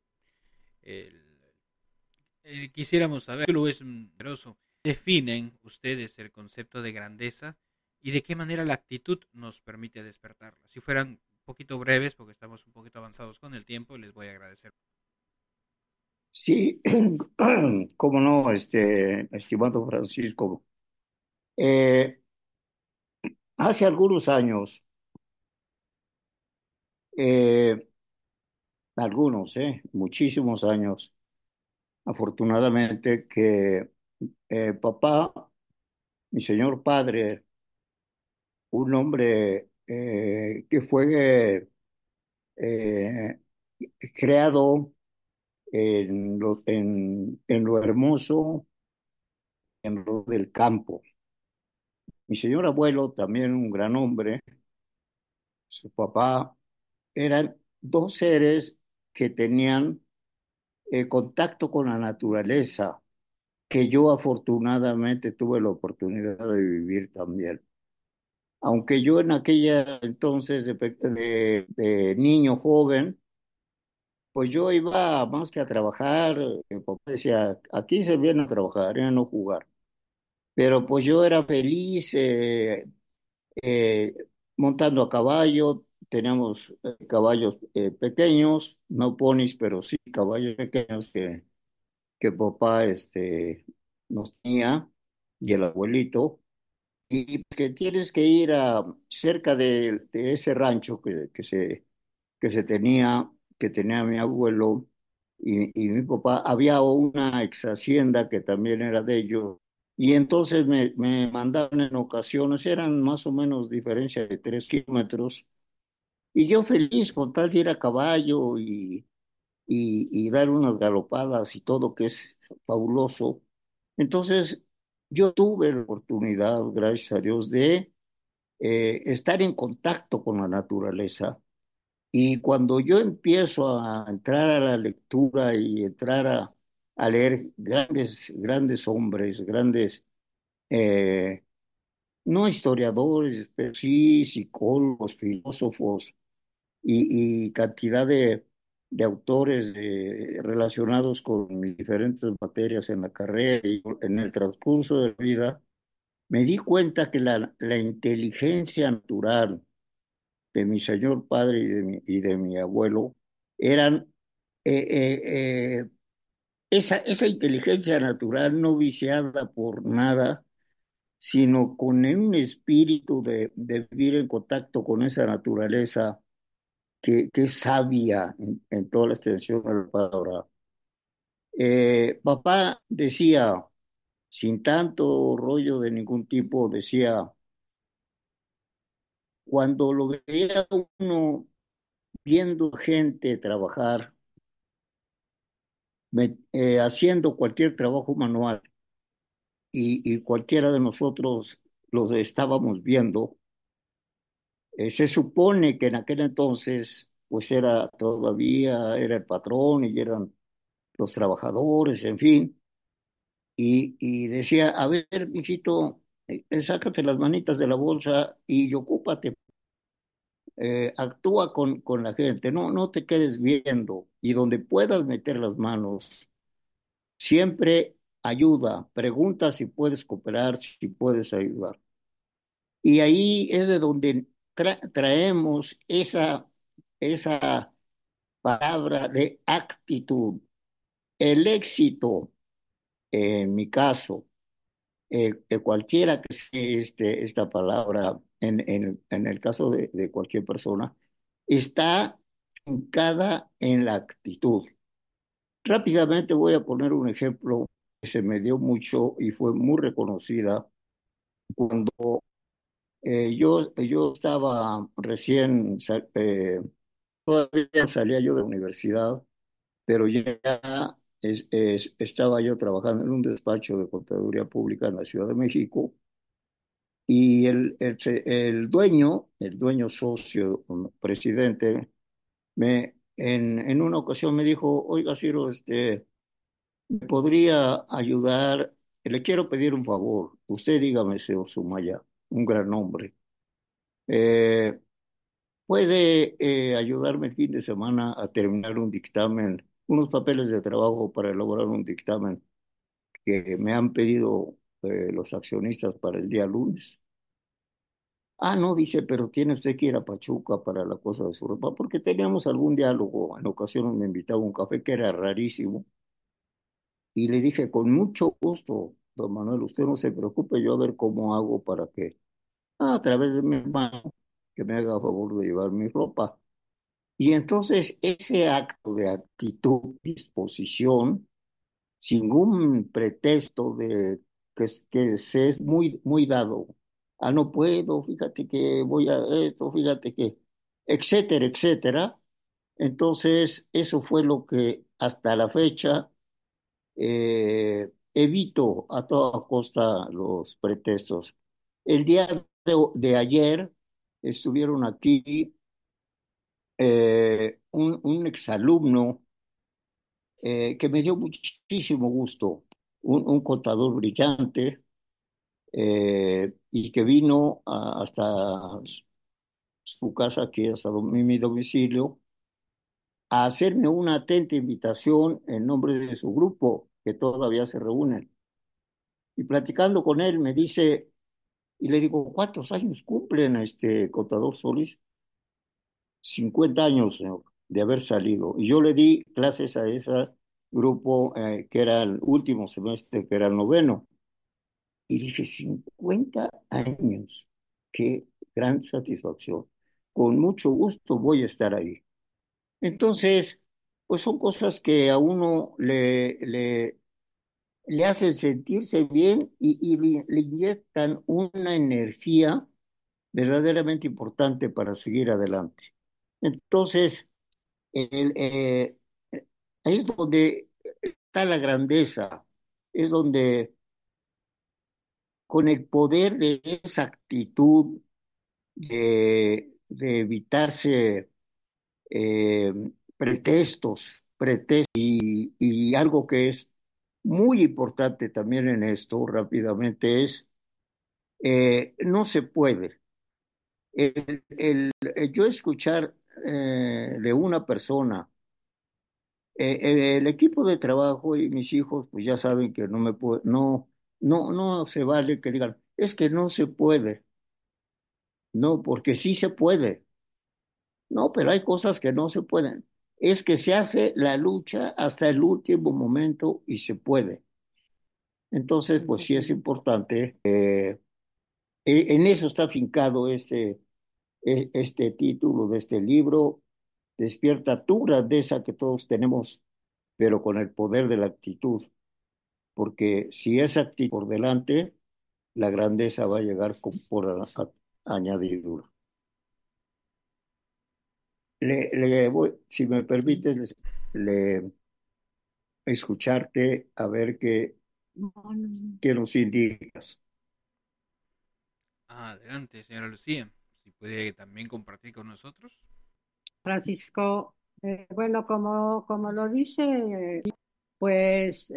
Quisiéramos saber, lo es poderoso. ¿Definen ustedes el concepto de grandeza y de qué manera la actitud nos permite despertarla? Si fueran un poquito breves, porque estamos un poquito avanzados con el tiempo, les voy a agradecer. Sí, cómo no, estimado Francisco. Hace algunos años, eh, muchísimos años, afortunadamente que papá, mi señor padre, un hombre que fue eh, creado en lo hermoso, en lo del campo. Mi señor abuelo, también un gran hombre, su papá, eran dos seres que tenían contacto con la naturaleza, que yo afortunadamente tuve la oportunidad de vivir también. Aunque yo en aquella entonces de niño joven, pues yo iba más que a trabajar, mi papá decía, aquí se viene a trabajar, a no jugar. Pero pues yo era feliz eh, montando a caballo, teníamos caballos pequeños, no ponis, pero sí caballos pequeños que papá nos tenía y el abuelito. y que tienes que ir a cerca de ese rancho que se tenía, que tenía mi abuelo y mi papá, había una ex hacienda que también era de ellos, y entonces me mandaban en ocasiones, eran más o menos diferencia de 3 kilómetros, y yo feliz con tal de ir a caballo y dar unas galopadas y todo, que es fabuloso. Entonces, yo tuve la oportunidad, gracias a Dios, de estar en contacto con la naturaleza. Y cuando yo empiezo a entrar a la lectura y entrar a leer grandes hombres, eh, no historiadores, pero sí psicólogos, filósofos y cantidad de autores relacionados con mis diferentes materias en la carrera y en el transcurso de la vida, me di cuenta que la inteligencia natural de mi señor padre y de mi abuelo eran eh, eh, eh, esa inteligencia natural no viciada por nada, sino con un espíritu de vivir en contacto con esa naturaleza que es sabia en toda la extensión de la palabra. Papá decía, sin tanto rollo de ningún tipo, decía, cuando lo veía uno viendo gente trabajar, haciendo cualquier trabajo manual y cualquiera de nosotros los estábamos viendo, se supone que en aquel entonces pues era el patrón y eran los trabajadores, en fin, y decía, a ver, mijito, sácate las manitas de la bolsa y ocúpate, actúa con la gente, no te quedes viendo y donde puedas meter las manos, siempre ayuda, pregunta si puedes cooperar, si puedes ayudar. Y ahí es de donde traemos esa palabra de actitud. El éxito, en mi caso, cualquiera que sea esta palabra, en el caso de cualquier persona, está fincada en la actitud. Rápidamente voy a poner un ejemplo que se me dio mucho y fue muy reconocida cuando yo estaba recién, todavía salía yo de la universidad, pero ya estaba yo trabajando en un despacho de contaduría pública en la Ciudad de México y el dueño socio, presidente, en una ocasión me dijo, oiga, Ciro, ¿me podría ayudar? Le quiero pedir un favor. Usted dígame, señor Sumaya, un gran hombre. Eh, ¿Puede ayudarme el fin de semana a terminar un dictamen, unos papeles de trabajo para elaborar un dictamen que me han pedido los accionistas para el día lunes? Ah, no, dice, pero tiene usted que ir a Pachuca para la cosa de su ropa, porque teníamos algún diálogo. En ocasiones me invitaba a un café que era rarísimo. Y le dije, con mucho gusto, don Manuel, usted no se preocupe, yo a ver cómo hago para que, a través de mi hermano, que me haga favor de llevar mi ropa. Y entonces ese acto de actitud, disposición, sin un pretexto que se es muy dado. Ah, no puedo, fíjate que voy a esto, fíjate que, etcétera, etcétera. Entonces, eso fue lo que hasta la fecha evito a toda costa los pretextos. El día de ayer estuvieron aquí un exalumno que me dio muchísimo gusto, un contador brillante y que vino hasta su casa, aquí hasta mi domicilio, a hacerme una atenta invitación en nombre de su grupo, que todavía se reúnen. Y platicando con él, me dice, y le digo, ¿cuántos años cumplen este contador Solís? 50 años, señor, de haber salido. Y yo le di clases a ese grupo que era el último semestre, que era el noveno. Y dije, 50 años, qué gran satisfacción. Con mucho gusto voy a estar ahí. Entonces, pues son cosas que a uno le hacen sentirse bien y le inyectan una energía verdaderamente importante para seguir adelante. Entonces, el, ahí es donde está la grandeza, es donde con el poder de esa actitud de evitarse eh, pretextos, y algo que es muy importante también en esto, rápidamente, es no se puede. El yo escuchar de una persona, el equipo de trabajo y mis hijos, pues ya saben que no me puedo, no se vale que digan, es que no se puede. No, porque sí se puede. No, pero hay cosas que no se pueden. Es que se hace la lucha hasta el último momento y se puede. Entonces, pues sí es importante. En eso está afincado este título de este libro. Despierta tu grandeza que todos tenemos, pero con el poder de la actitud. Porque si esa actitud por delante, la grandeza va a llegar añadidura. Si me permites, le escucharte a ver qué nos indicas. Adelante, señora Lucía. Si puede también compartir con nosotros. Francisco, bueno, como lo dice, pues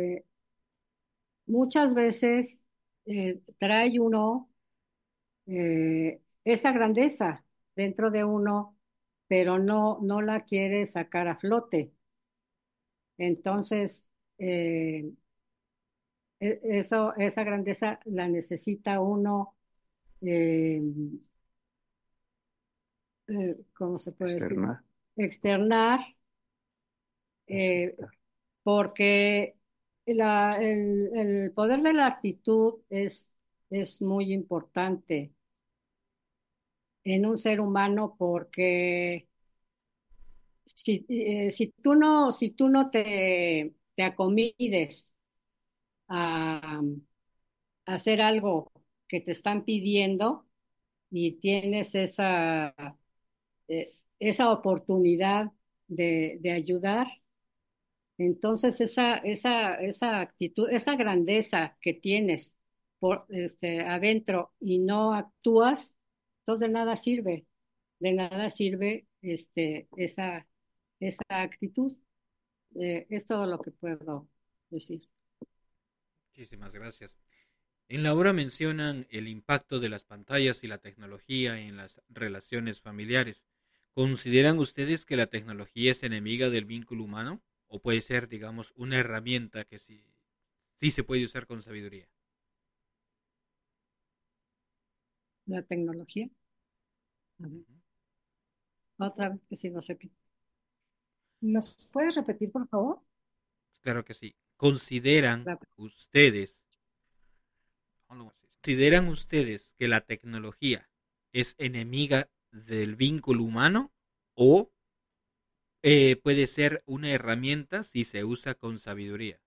muchas veces trae uno esa grandeza dentro de uno, pero no la quiere sacar a flote. Entonces, esa grandeza la necesita uno, eh, ¿cómo se puede decir? Externa. Externar, eh, porque el poder de la actitud es muy importante en un ser humano porque si tú no te acomides a hacer algo que te están pidiendo y tienes esa oportunidad de ayudar, entonces esa actitud, esa grandeza que tienes adentro y no actúas, entonces de nada sirve esa actitud. Es todo lo que puedo decir. Muchísimas gracias. En la obra mencionan el impacto de las pantallas y la tecnología en las relaciones familiares. ¿Consideran ustedes que la tecnología es enemiga del vínculo humano? ¿O puede ser, digamos, una herramienta que sí se puede usar con sabiduría? La tecnología. Otra vez que si no se pide. ¿Nos puedes repetir, por favor? Claro que sí. ¿Consideran ustedes que la tecnología es enemiga del vínculo humano o puede ser una herramienta si se usa con sabiduría?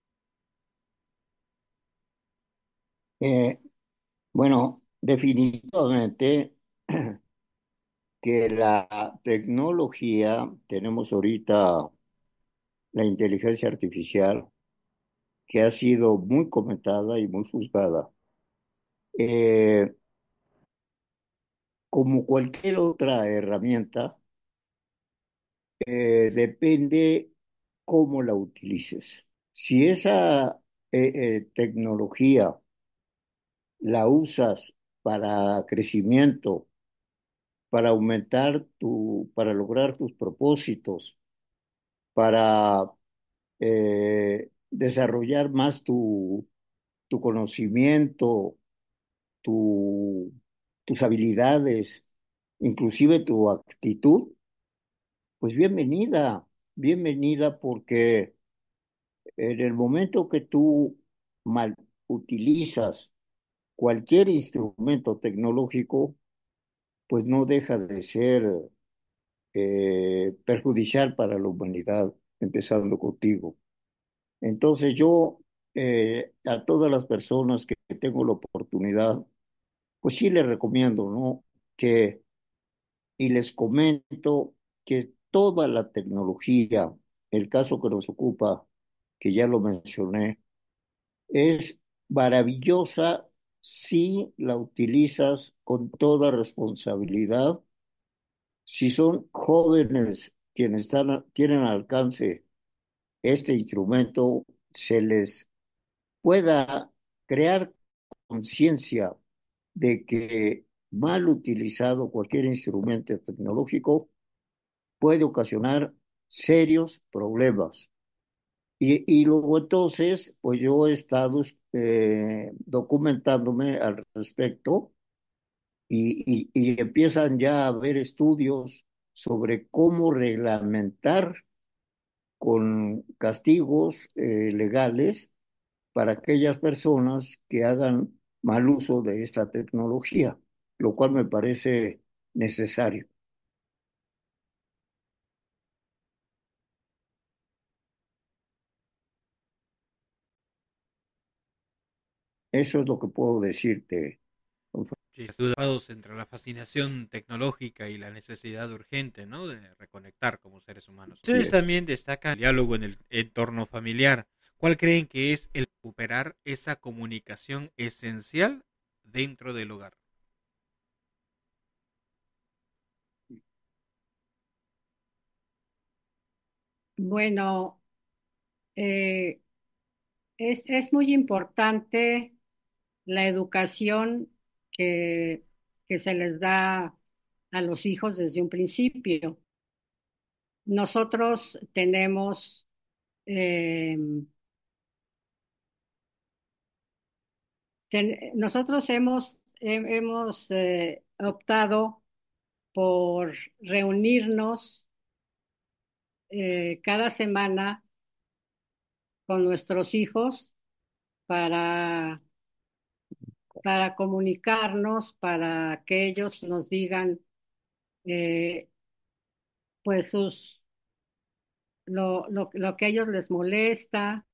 Bueno, definitivamente que la tecnología, tenemos ahorita la inteligencia artificial, que ha sido muy comentada y muy juzgada. Eh, Como cualquier otra herramienta, depende cómo la utilices. Si esa tecnología la usas para crecimiento, para lograr tus propósitos, para desarrollar más tu conocimiento, tu- tus habilidades, inclusive tu actitud, pues bienvenida porque en el momento que tú utilizas cualquier instrumento tecnológico, pues no deja de ser perjudicial para la humanidad, empezando contigo. Entonces yo a todas las personas que tengo la oportunidad, pues sí les recomiendo, ¿no? Que, y les comento que toda la tecnología, el caso que nos ocupa, que ya lo mencioné, es maravillosa si la utilizas con toda responsabilidad. Si son jóvenes quienes tienen al alcance este instrumento, se les pueda crear conciencia de que mal utilizado cualquier instrumento tecnológico puede ocasionar serios problemas. Y luego entonces, pues yo he estado documentándome al respecto y empiezan ya a haber estudios sobre cómo reglamentar con castigos legales para aquellas personas que hagan mal uso de esta tecnología, lo cual me parece necesario. Eso es lo que puedo decirte. Sí, dudados entre la fascinación tecnológica y la necesidad urgente, ¿no?, de reconectar como seres humanos. Ustedes también destacan el diálogo en el entorno familiar. ¿Cuál creen que es el recuperar esa comunicación esencial dentro del hogar? Bueno, es muy importante la educación que se les da a los hijos desde un principio. Nosotros tenemos eh, nosotros hemos optado por reunirnos cada semana con nuestros hijos para, para comunicarnos, para que ellos nos digan eh, pues lo que a ellos les molesta,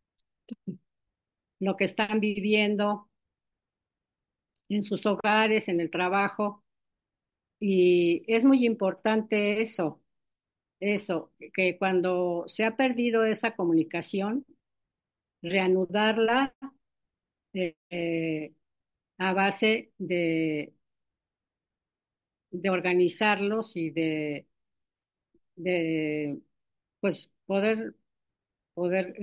lo que están viviendo en sus hogares, en el trabajo. Y es muy importante eso, que cuando se ha perdido esa comunicación, reanudarla eh, eh, a base de organizarlos y de pues poder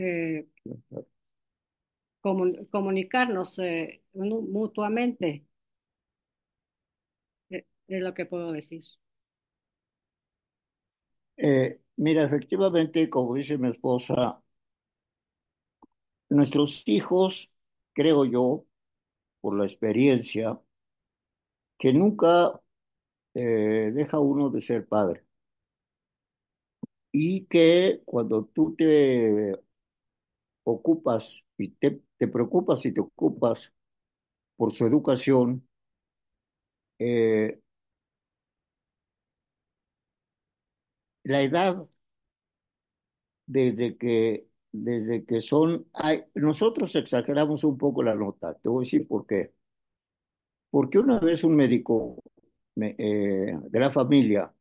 comunicarnos mutuamente, es lo que puedo decir. Mira, efectivamente, como dice mi esposa, nuestros hijos, creo yo, por la experiencia, que nunca deja uno de ser padre. Y que cuando tú te ocupas y te preocupas y te ocupas por su educación, eh, la edad desde que son, nosotros exageramos un poco la nota, te voy a decir por qué. Porque una vez un médico de la familia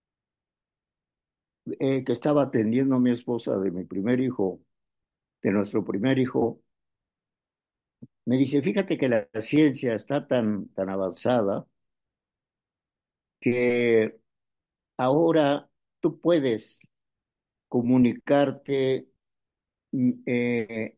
que estaba atendiendo a mi esposa de mi primer hijo, de nuestro primer hijo, me dice, fíjate que la ciencia está tan avanzada que ahora tú puedes comunicarte eh,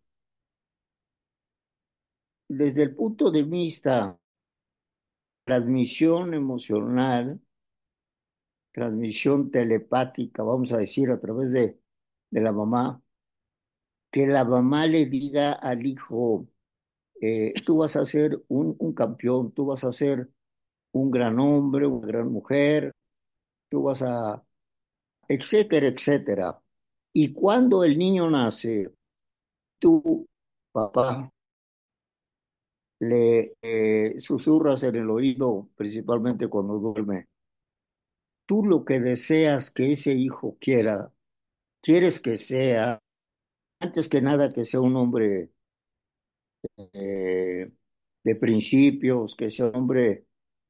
desde el punto de vista transmisión emocional, transmisión telepática, vamos a decir, a través de la mamá, que la mamá le diga al hijo, tú vas a ser un campeón, tú vas a ser un gran hombre, una gran mujer, tú vas a, etcétera, etcétera. Y cuando el niño nace, tú, papá, le susurras en el oído, principalmente cuando duerme. Tú lo que deseas que ese hijo quieres que sea, antes que nada, que sea un hombre de principios, que sea un hombre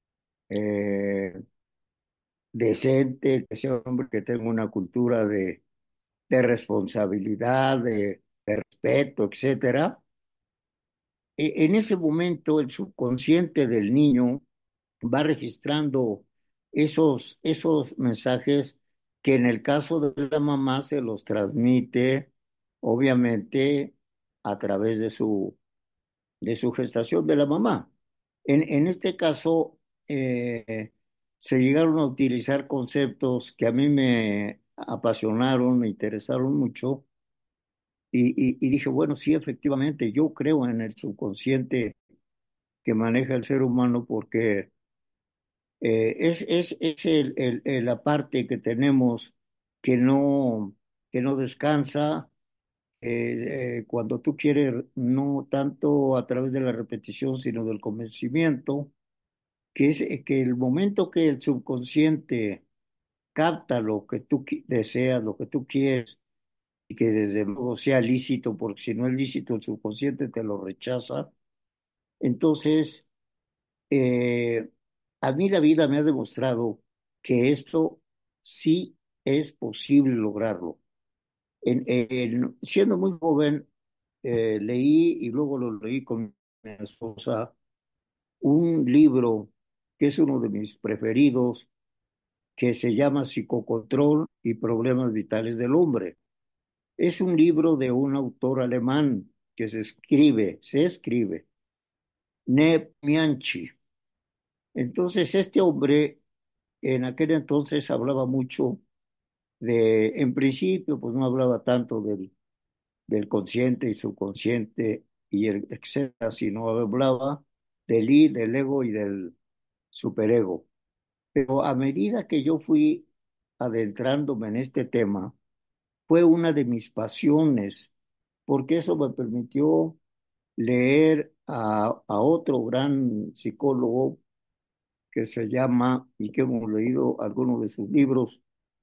decente, que sea un hombre que tenga una cultura de responsabilidad, de respeto, etcétera. En ese momento el subconsciente del niño va registrando esos mensajes que en el caso de la mamá se los transmite, obviamente, a través de su gestación de la mamá. En este caso, se llegaron a utilizar conceptos que a mí me apasionaron, me interesaron mucho, y dije, bueno, sí, efectivamente, yo creo en el subconsciente que maneja el ser humano porque es la parte que tenemos que no descansa cuando tú quieres, no tanto a través de la repetición, sino del convencimiento, que es que el momento que el subconsciente capta lo que tú deseas, lo que tú quieres, y que desde luego sea lícito, porque si no es lícito, el subconsciente te lo rechaza. Entonces, a mí la vida me ha demostrado que esto sí es posible lograrlo. Siendo muy joven, leí y luego lo leí con mi esposa un libro que es uno de mis preferidos, que se llama Psicocontrol y Problemas Vitales del Hombre. Es un libro de un autor alemán que se escribe, Neb Mianchi. Entonces, este hombre en aquel entonces hablaba mucho en principio, pues no hablaba tanto del consciente y subconsciente y el etcétera, sino hablaba del ego y del superego. Pero a medida que yo fui adentrándome en este tema, fue una de mis pasiones, porque eso me permitió leer a otro gran psicólogo que se llama, y que hemos leído algunos de sus libros,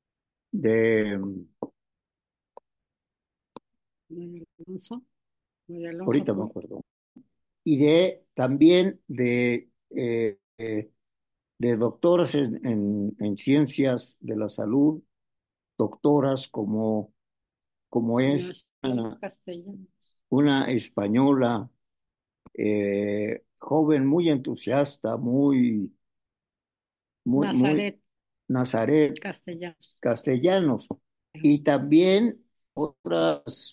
ahorita me acuerdo, y también de doctoras en ciencias de la salud, doctoras como es una española, joven, muy entusiasta, muy Nazaret Castellanos, y también otras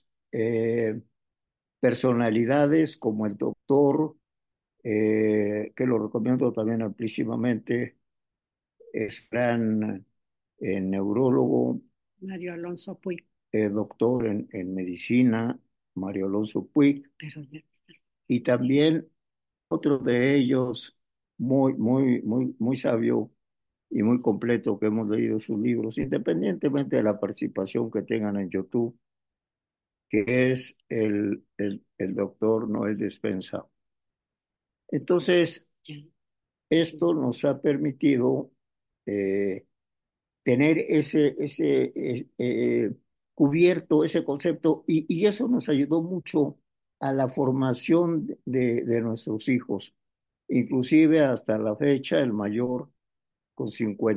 personalidades como el doctor, que lo recomiendo también amplísimamente, es gran neurólogo, Mario Alonso Puig, doctor en medicina, Mario Alonso Puig, y también otro de ellos muy sabio y muy completo, que hemos leído sus libros, independientemente de la participación que tengan en YouTube, que es el doctor Noel Despensa. Entonces, esto nos ha permitido tener cubierto ese concepto, y eso nos ayudó mucho a la formación de nuestros hijos. Inclusive hasta la fecha, el mayor, con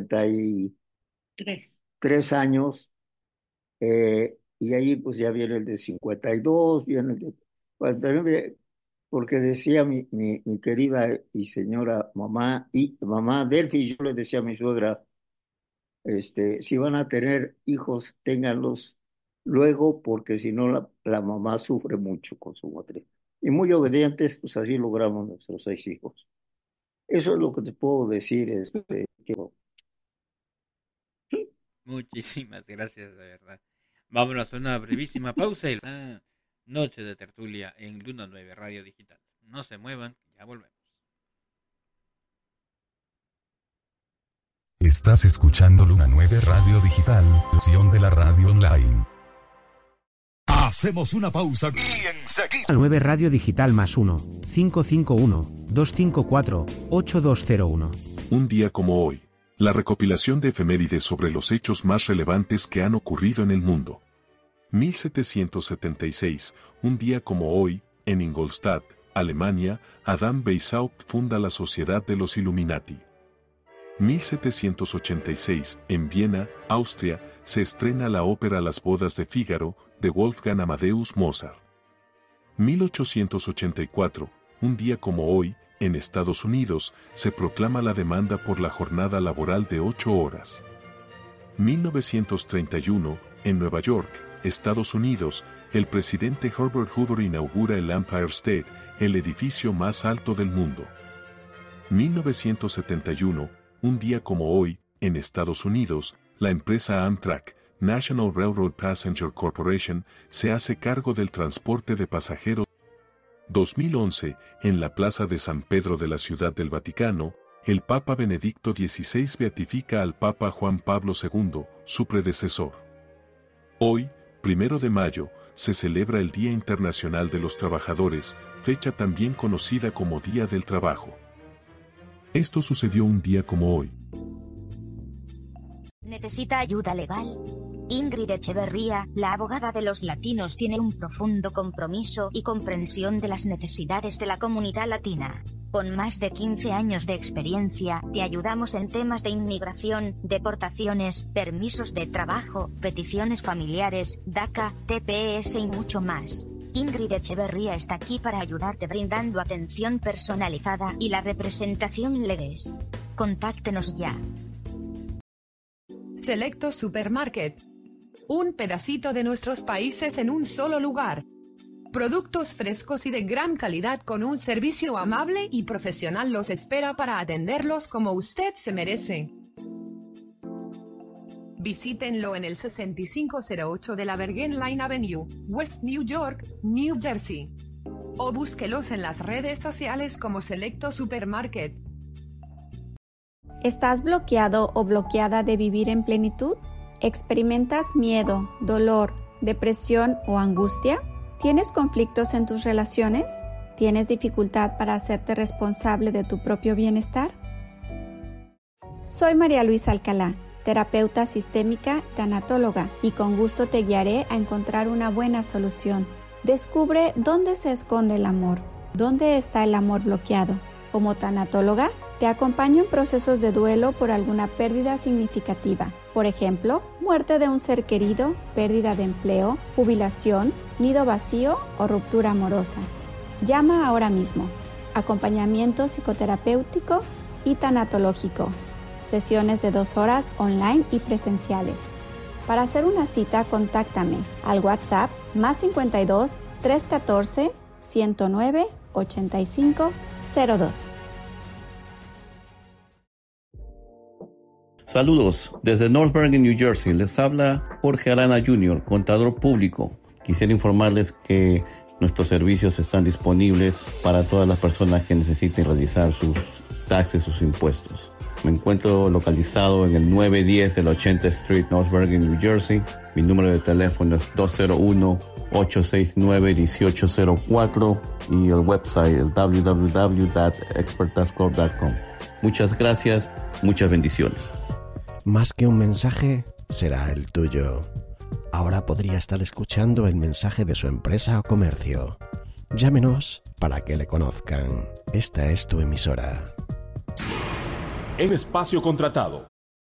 53 años, y ahí pues ya viene el de 52, viene el de 49, porque decía mi querida y señora mamá Delphi, yo le decía a mi suegra, si van a tener hijos, ténganlos luego, porque si no la mamá sufre mucho con su matrimonio. Y muy obedientes, pues así logramos nuestros 6 hijos. Eso es lo que te puedo decir. Muchísimas gracias, de verdad. Vámonos a una brevísima pausa y noche de tertulia en Luna 9 Radio Digital. No se muevan, ya volvemos. Estás escuchando Luna 9 Radio Digital, versión de la radio online. Hacemos una pausa y enseguida. 9 Radio Digital +1 551 254-8201. Un día como hoy. La recopilación de efemérides sobre los hechos más relevantes que han ocurrido en el mundo. 1776, un día como hoy, en Ingolstadt, Alemania, Adam Weishaupt funda la Sociedad de los Illuminati. 1786, en Viena, Austria, se estrena la ópera Las bodas de Fígaro, de Wolfgang Amadeus Mozart. 1884, un día como hoy, en Estados Unidos, se proclama la demanda por la jornada laboral de 8 horas. 1931, en Nueva York, Estados Unidos, el presidente Herbert Hoover inaugura el Empire State, el edificio más alto del mundo. 1971, un día como hoy, en Estados Unidos, la empresa Amtrak, National Railroad Passenger Corporation, se hace cargo del transporte de pasajeros. 2011, en la Plaza de San Pedro de la Ciudad del Vaticano, el Papa Benedicto XVI beatifica al Papa Juan Pablo II, su predecesor. Hoy, 1 de mayo, se celebra el Día Internacional de los Trabajadores, fecha también conocida como Día del Trabajo. Esto sucedió un día como hoy. ¿Necesita ayuda legal? Ingrid Echeverría, la abogada de los latinos, tiene un profundo compromiso y comprensión de las necesidades de la comunidad latina. Con más de 15 años de experiencia, te ayudamos en temas de inmigración, deportaciones, permisos de trabajo, peticiones familiares, DACA, TPS y mucho más. Ingrid Echeverría está aquí para ayudarte brindando atención personalizada y la representación legales. Contáctenos ya. Selecto Supermarket. Un pedacito de nuestros países en un solo lugar. Productos frescos y de gran calidad con un servicio amable y profesional los espera para atenderlos como usted se merece. Visítenlo en el 6508 de la Bergen Line Avenue, West New York, New Jersey. O búsquelos en las redes sociales como Selecto Supermarket. ¿Estás bloqueado o bloqueada de vivir en plenitud? ¿Experimentas miedo, dolor, depresión o angustia? ¿Tienes conflictos en tus relaciones? ¿Tienes dificultad para hacerte responsable de tu propio bienestar? Soy María Luisa Alcalá, terapeuta sistémica, tanatóloga, y con gusto te guiaré a encontrar una buena solución. Descubre dónde se esconde el amor, dónde está el amor bloqueado. Como tanatóloga, te acompaño en procesos de duelo por alguna pérdida significativa. Por ejemplo, muerte de un ser querido, pérdida de empleo, jubilación, nido vacío o ruptura amorosa. Llama ahora mismo. Acompañamiento psicoterapéutico y tanatológico. Sesiones de 2 horas online y presenciales. Para hacer una cita, contáctame al WhatsApp +52 314 109 85 02. Saludos, desde North Bergen, New Jersey, les habla Jorge Arana Jr., contador público. Quisiera informarles que nuestros servicios están disponibles para todas las personas que necesiten realizar sus taxes, sus impuestos. Me encuentro localizado en el 910 de la 80th Street, North Bergen, New Jersey. Mi número de teléfono es 201-869-1804 y el website es www.expertascorp.com. Muchas gracias, muchas bendiciones. Más que un mensaje, será el tuyo. Ahora podría estar escuchando el mensaje de su empresa o comercio. Llámenos para que le conozcan. Esta es tu emisora. En espacio contratado.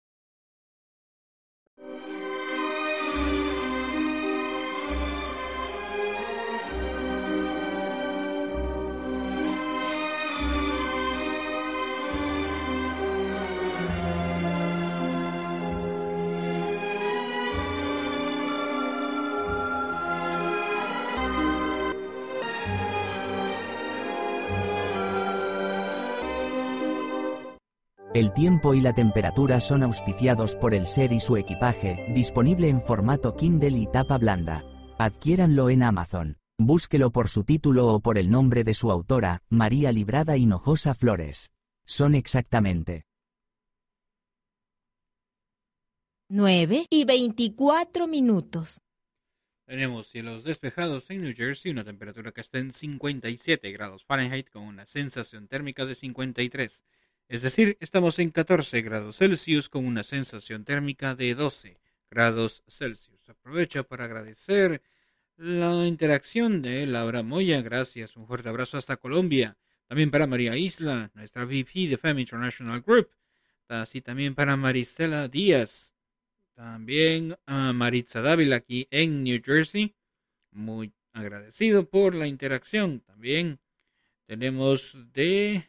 El tiempo y la temperatura son auspiciados por el SER y su equipaje, disponible en formato Kindle y tapa blanda. Adquiéranlo en Amazon. Búsquelo por su título o por el nombre de su autora, María Librada Hinojosa Flores. Son exactamente 9:24. Tenemos cielos despejados en New Jersey, una temperatura que está en 57 grados Fahrenheit con una sensación térmica de 53. Es decir, estamos en 14 grados Celsius con una sensación térmica de 12 grados Celsius. Aprovecho para agradecer la interacción de Laura Moya. Gracias, un fuerte abrazo hasta Colombia. También para María Isla, nuestra VP de FEM International Group. Así también para Marisela Díaz. También a Maritza Dávila aquí en New Jersey. Muy agradecido por la interacción. También tenemos de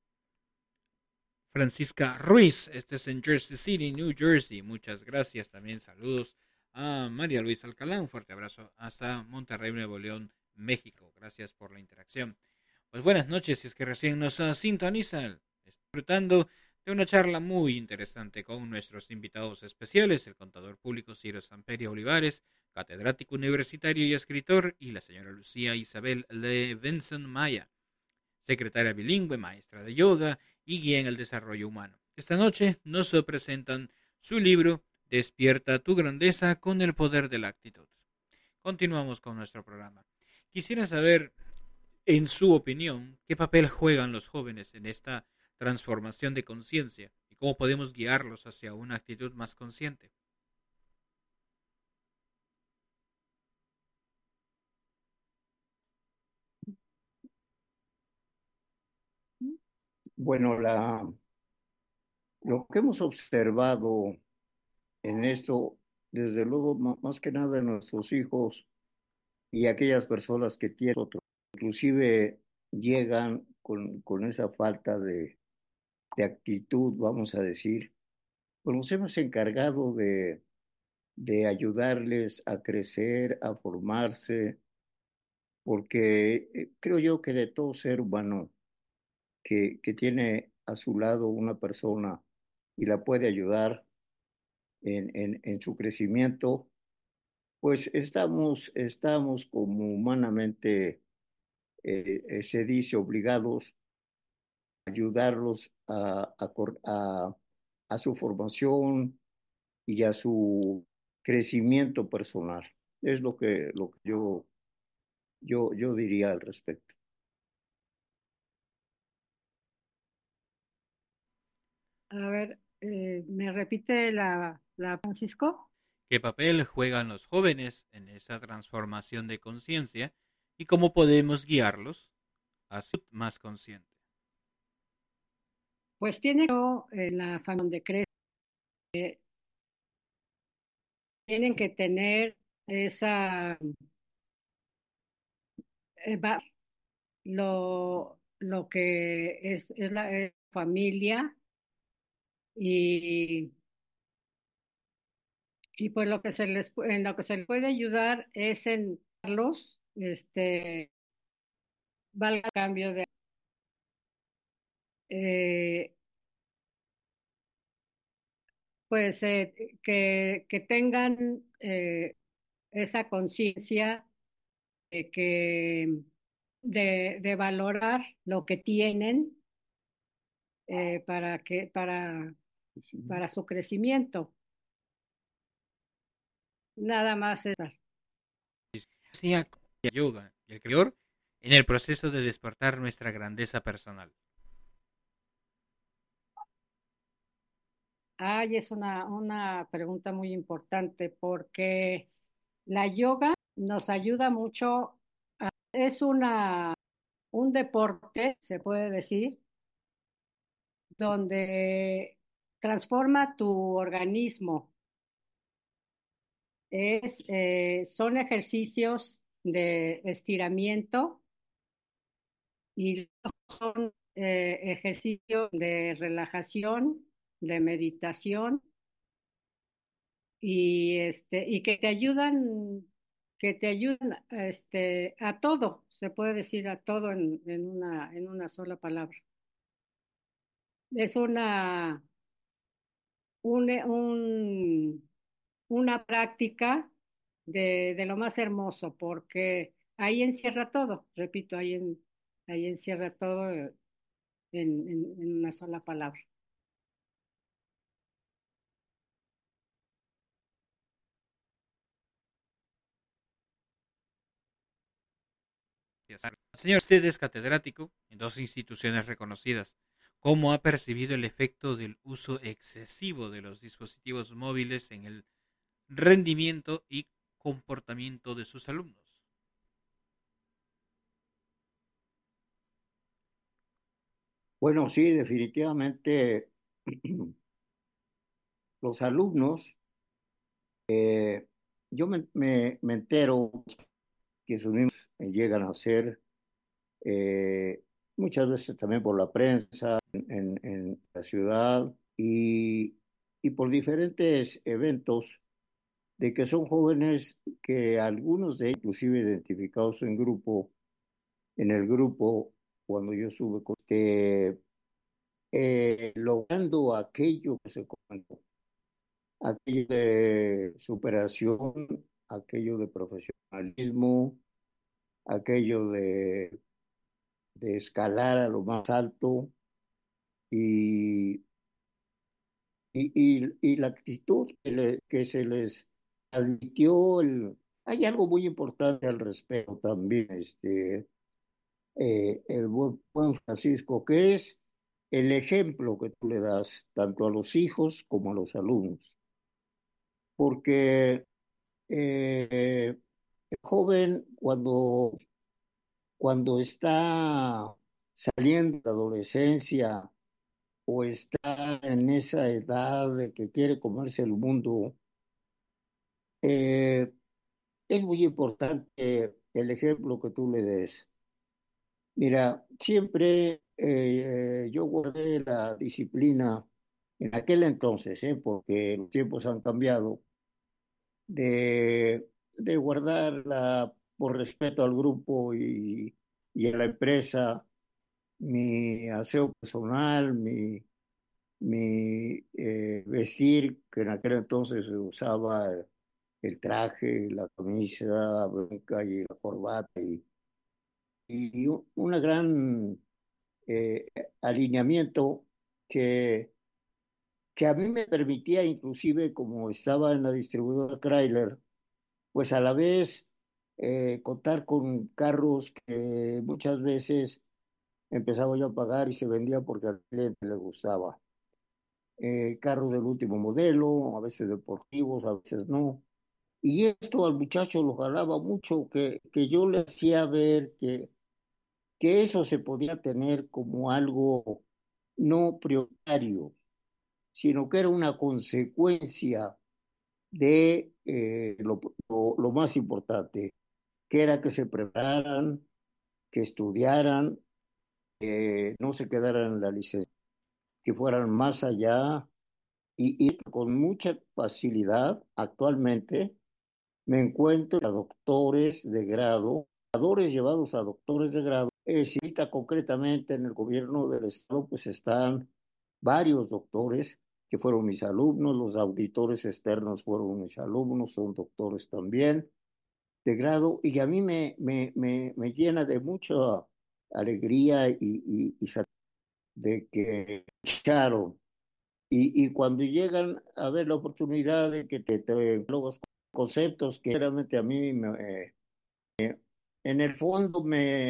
Francisca Ruiz. Este es en Jersey City, New Jersey. Muchas gracias. También saludos a María Luisa Alcalá. Un fuerte abrazo hasta Monterrey, Nuevo León, México. Gracias por la interacción. Pues buenas noches, si es que recién nos sintonizan. Disfrutando de una charla muy interesante con nuestros invitados especiales, el contador público Ciro Samperio Olivares, catedrático universitario y escritor, y la señora Lucía Isabel Levinson Maya, secretaria bilingüe, maestra de yoga y guía en el desarrollo humano. Esta noche nos presentan su libro Despierta tu grandeza con el poder de la actitud. Continuamos con nuestro programa. Quisiera saber, en su opinión, qué papel juegan los jóvenes en esta transformación de conciencia y cómo podemos guiarlos hacia una actitud más consciente. Bueno, lo que hemos observado en esto, desde luego, más que nada en nuestros hijos y aquellas personas que tienen otros, inclusive llegan con esa falta de actitud, vamos a decir, pues nos hemos encargado de ayudarles a crecer, a formarse, porque creo yo que de todo ser humano que tiene a su lado una persona y la puede ayudar en su crecimiento, pues estamos como humanamente, se dice, obligados a ayudarlos a su formación y a su crecimiento personal. Es lo que yo diría al respecto. A ver, ¿me repite la Francisco? ¿Qué papel juegan los jóvenes en esa transformación de conciencia y cómo podemos guiarlos a ser más consciente? Pues tiene que en la familia donde crecen, tienen que tener esa lo que es la familia y, y pues en lo que se les puede ayudar es en darlos, valga el cambio de eh, pues que tengan esa conciencia de que de valorar lo que tienen para su crecimiento. Nada más es yoga y el creador en el proceso de despertar nuestra grandeza personal. Ay, es una pregunta muy importante porque la yoga nos ayuda mucho. Es un deporte, se puede decir, donde transforma tu organismo. Son ejercicios de estiramiento y son ejercicios de relajación, de meditación y que te ayudan a todo, se puede decir a todo en una sola palabra. Es un, una práctica de lo más hermoso, porque ahí encierra todo, repito, ahí encierra todo en una sola palabra. Señor, usted es catedrático en dos instituciones reconocidas. ¿Cómo ha percibido el efecto del uso excesivo de los dispositivos móviles en el rendimiento y comportamiento de sus alumnos? Bueno, sí, definitivamente los alumnos, yo me entero que sus niños llegan a ser, muchas veces también por la prensa en la ciudad y por diferentes eventos de que son jóvenes que algunos de ellos, inclusive identificados en el grupo, cuando yo estuve con logrando aquello que se comentó, aquello de superación, aquello de profesionalismo, aquello de escalar a lo más alto y, y la actitud que se les admitió. Hay algo muy importante al respecto también, el buen Francisco, que es el ejemplo que tú le das tanto a los hijos como a los alumnos. Porque el joven cuando está saliendo de la adolescencia o está en esa edad de que quiere comerse el mundo, eh, es muy importante el ejemplo que tú le des. Mira, siempre yo guardé la disciplina en aquel entonces, porque los tiempos han cambiado, de guardarla por respeto al grupo y a la empresa, mi aseo personal, mi vestir, que en aquel entonces se usaba el traje, la camisa blanca y la corbata y una gran eh, alineamiento que, que a mí me permitía, inclusive como estaba en la distribuidora Chrysler, pues a la vez contar con carros que muchas veces empezaba yo a pagar y se vendía porque al cliente le gustaba. Carros del último modelo, a veces deportivos, a veces no. Y esto al muchacho lo jalaba mucho, que yo le hacía ver que eso se podía tener como algo no prioritario, sino que era una consecuencia de lo más importante, que era que se prepararan, que estudiaran, que no se quedaran en la licencia, que fueran más allá y con mucha facilidad actualmente me encuentro a doctores de grado, llevados a doctores de grado. Si ahorita concretamente en el gobierno del estado, pues están varios doctores que fueron mis alumnos, los auditores externos fueron mis alumnos, son doctores también de grado, y a mí me llena de mucha alegría de que escucharon. Y cuando llegan a ver la oportunidad de que te los conceptos que realmente a mí en el fondo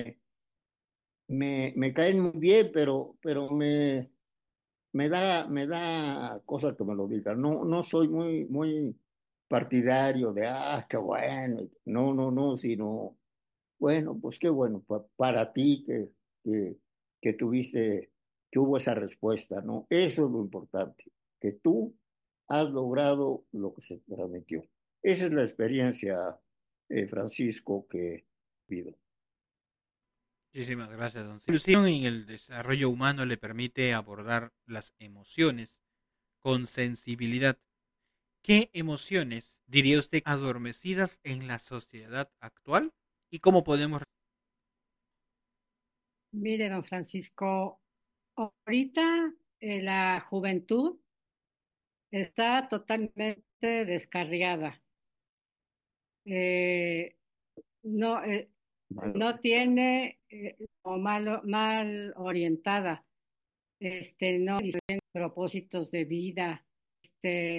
me caen muy bien, pero me da cosa que me lo digan. No soy muy partidario de, qué bueno. No, sino, bueno, pues qué bueno para ti que, que tuviste, que hubo esa respuesta, ¿no? Eso es lo importante, que tú has logrado lo que se te transmitió. Esa es la experiencia, Francisco, que vivo. Muchísimas gracias, don Silvio. La inclusión en el desarrollo humano le permite abordar las emociones con sensibilidad. ¿Qué emociones diría usted adormecidas en la sociedad actual y cómo podemos? Mire, don Francisco, ahorita la juventud está totalmente descarriada. Eh, no, no tiene o mal orientada, no tiene propósitos de vida,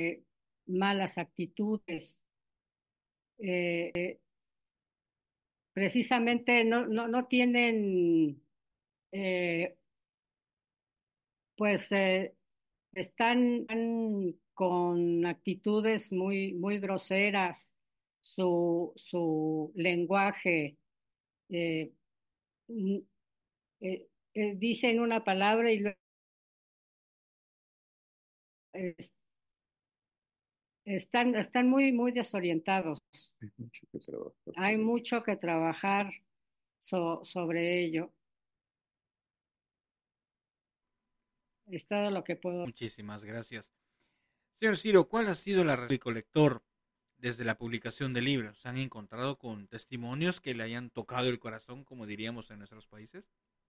malas actitudes. precisamente no tienen, eh, pues están con actitudes muy groseras, su lenguaje, eh, mm, dicen una palabra y luego es- están muy desorientados. Hay mucho que trabajar sobre ello. Es todo lo que puedo. Muchísimas gracias. Señor Ciro, ¿cuál ha sido la respuesta del lector desde la publicación del libro? ¿Se han encontrado con testimonios que le hayan tocado el corazón, como diríamos en nuestros países?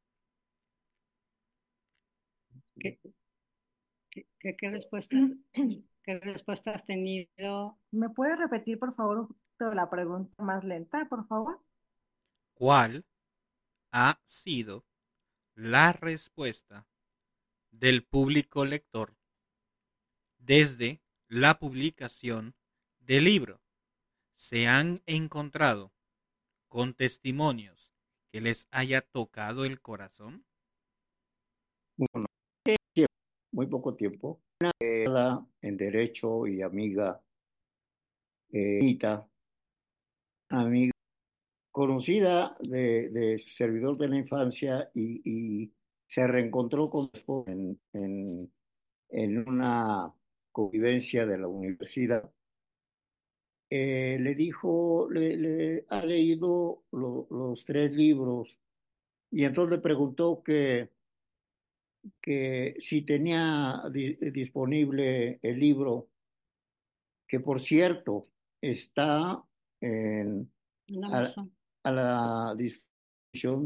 ¿Qué respuestas, qué respuesta has tenido? ¿Me puede repetir, por favor, un poquito la pregunta más lenta, por favor? ¿Cuál ha sido la respuesta del público lector desde la publicación del libro? ¿Se han encontrado con testimonios que les haya tocado el corazón? Bueno, muy poco tiempo. Una en Derecho y amiga, amiga conocida de servidor de la infancia y se reencontró con en una convivencia de la universidad. Le dijo, le ha leído los 3 libros y entonces le preguntó que si tenía disponible el libro, que por cierto está a la disposición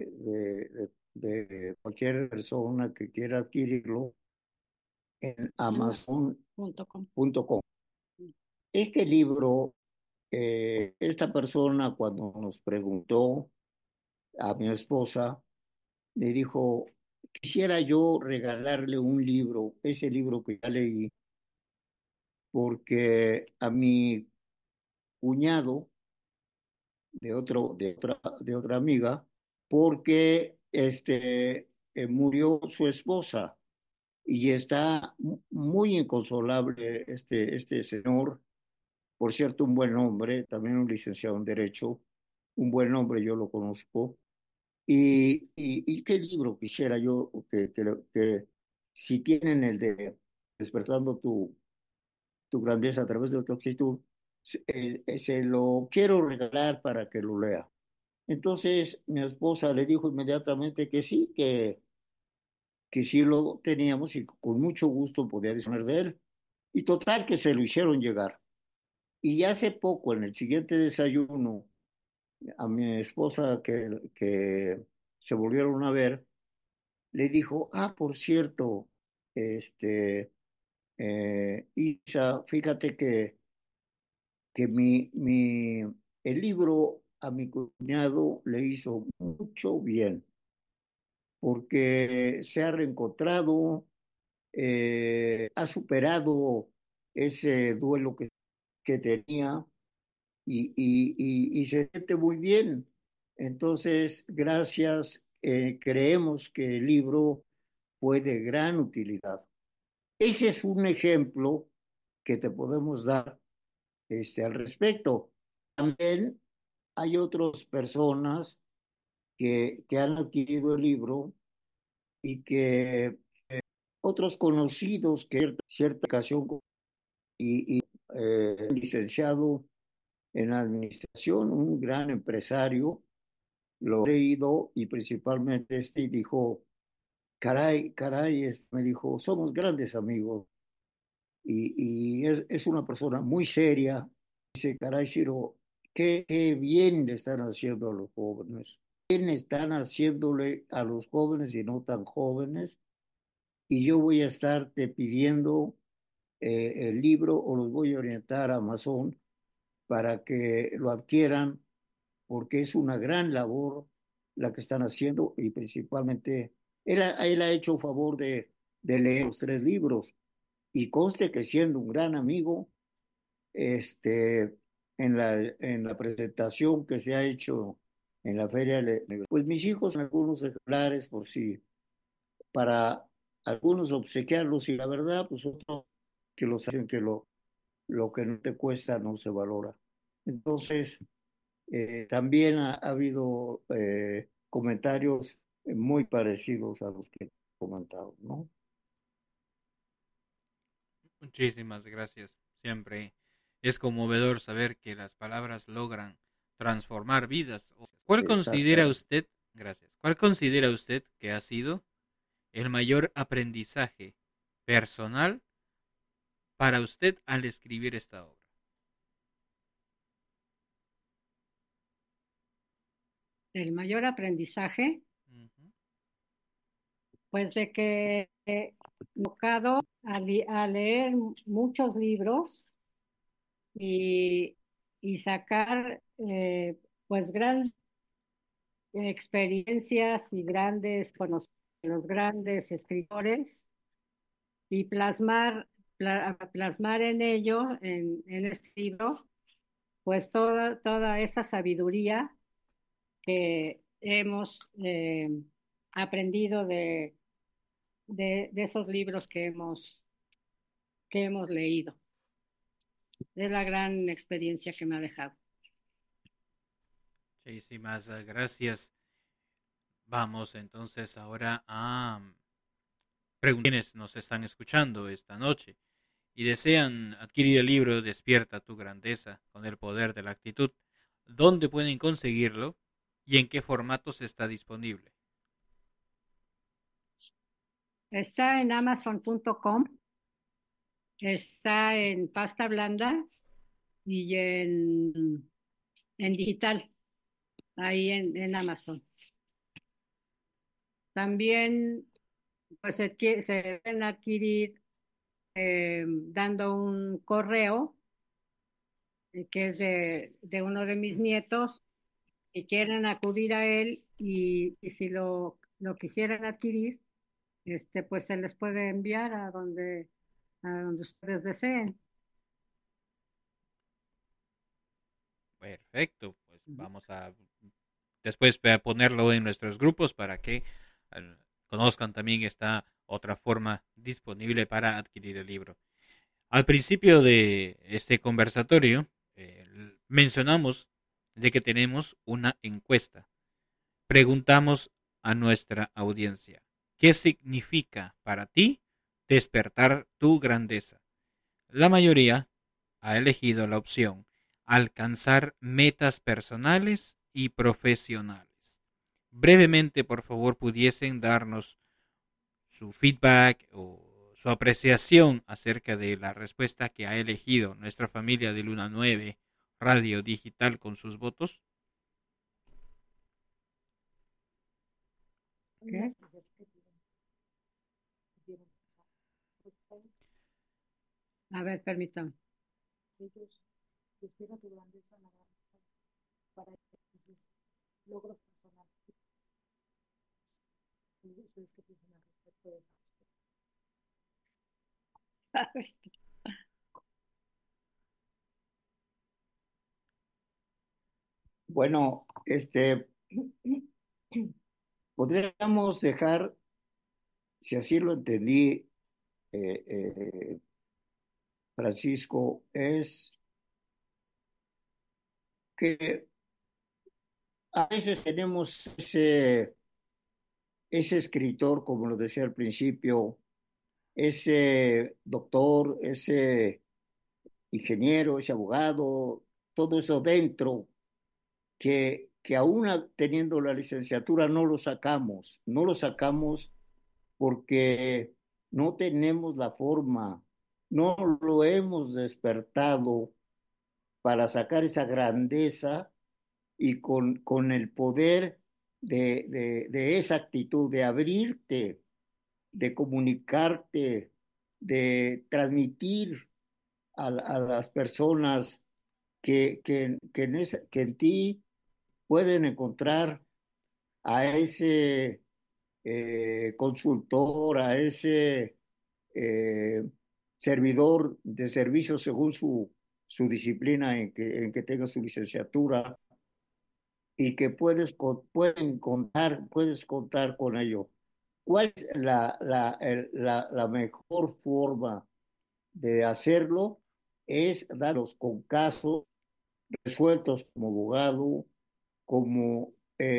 de cualquier persona que quiera adquirirlo en amazon.com. Este libro, esta persona cuando nos preguntó a mi esposa, le dijo, quisiera yo regalarle un libro, ese libro que ya leí, porque a mi cuñado de otra amiga, porque murió su esposa y está muy inconsolable este señor, por cierto, un buen hombre, también un licenciado en Derecho, un buen hombre, yo lo conozco. Y qué libro quisiera yo que si tienen el de Despertando tu grandeza a través de tu actitud, se lo quiero regalar para que lo lea. Entonces mi esposa le dijo inmediatamente que sí, que sí lo teníamos y con mucho gusto podía disponer de él. Y total que se lo hicieron llegar. Y hace poco, en el siguiente desayuno, a mi esposa que se volvieron a ver, le dijo, por cierto, Isa, fíjate que el libro a mi cuñado le hizo mucho bien, porque se ha reencontrado, ha superado ese duelo que tenía y se siente muy bien. Entonces, gracias, creemos que el libro fue de gran utilidad. Ese es un ejemplo que te podemos dar al respecto. También hay otras personas que han adquirido el libro y que otros conocidos que cierta ocasión licenciado en administración, un gran empresario, lo he leído y principalmente y dijo, caray, me dijo, somos grandes amigos y es una persona muy seria. Dice, caray, Ciro, qué bien le están haciendo a los jóvenes, bien están haciéndole a los jóvenes y no tan jóvenes, y yo voy a estarte pidiendo el libro o los voy a orientar a Amazon para que lo adquieran, porque es una gran labor la que están haciendo y principalmente él ha hecho favor de leer los 3 libros y conste que siendo un gran amigo, en la presentación que se ha hecho en la feria. Pues mis hijos, algunos ejemplares por sí, para algunos obsequiarlos y la verdad, pues otros que los hacen que lo que no te cuesta no se valora. Entonces, también ha habido comentarios muy parecidos a los que he comentado, ¿no? Muchísimas gracias. Siempre es conmovedor saber que las palabras logran transformar vidas. ¿Cuál considera Exactamente. usted, gracias, cuál considera usted que ha sido el mayor aprendizaje personal para usted al escribir esta obra? El mayor aprendizaje, pues de que he tocado a leer muchos libros y, y sacar pues grandes experiencias y grandes conocimientos de los grandes escritores y plasmar en ello, en este libro, pues toda esa sabiduría que hemos aprendido de esos libros que hemos leído. Es la gran experiencia que me ha dejado. Muchísimas gracias. Vamos entonces ahora a preguntar a quienes nos están escuchando esta noche y desean adquirir el libro Despierta tu grandeza con el poder de la actitud. ¿Dónde pueden conseguirlo y en qué formatos está disponible? Está en Amazon.com, está en pasta blanda y en digital, ahí en Amazon. También pues se deben adquirir dando un correo que es de uno de mis nietos, si quieren acudir a él y si lo quisieran adquirir, pues se les puede enviar a donde ustedes deseen. Perfecto, pues vamos a después ponerlo en nuestros grupos para que conozcan también esta otra forma disponible para adquirir el libro. Al principio de este conversatorio mencionamos de que tenemos una encuesta. Preguntamos a nuestra audiencia, ¿qué significa para ti despertar tu grandeza? La mayoría ha elegido la opción alcanzar metas personales y profesionales. Brevemente, por favor, pudiesen darnos su feedback o su apreciación acerca de la respuesta que ha elegido nuestra familia de Luna 9 Radio Digital con sus votos. ¿Qué? A ver, permítame. Ellos despierta tu grandeza para logros personales. ¿Ustedes qué piensan al respecto de esa respuesta? Bueno, podríamos dejar, si así lo entendí, Francisco, es que a veces tenemos ese escritor, como lo decía al principio, ese doctor, ese ingeniero, ese abogado, todo eso dentro, que aún teniendo la licenciatura no lo sacamos porque no tenemos la forma, no lo hemos despertado para sacar esa grandeza y con el poder de esa actitud, de abrirte, de comunicarte, de transmitir a las personas que en ti pueden encontrar a ese consultor, a ese eh, servidor de servicio según su disciplina en que tenga su licenciatura, y que puedes contar con ello. ¿Cuál es la mejor forma de hacerlo? Es darlos con casos resueltos como abogado, como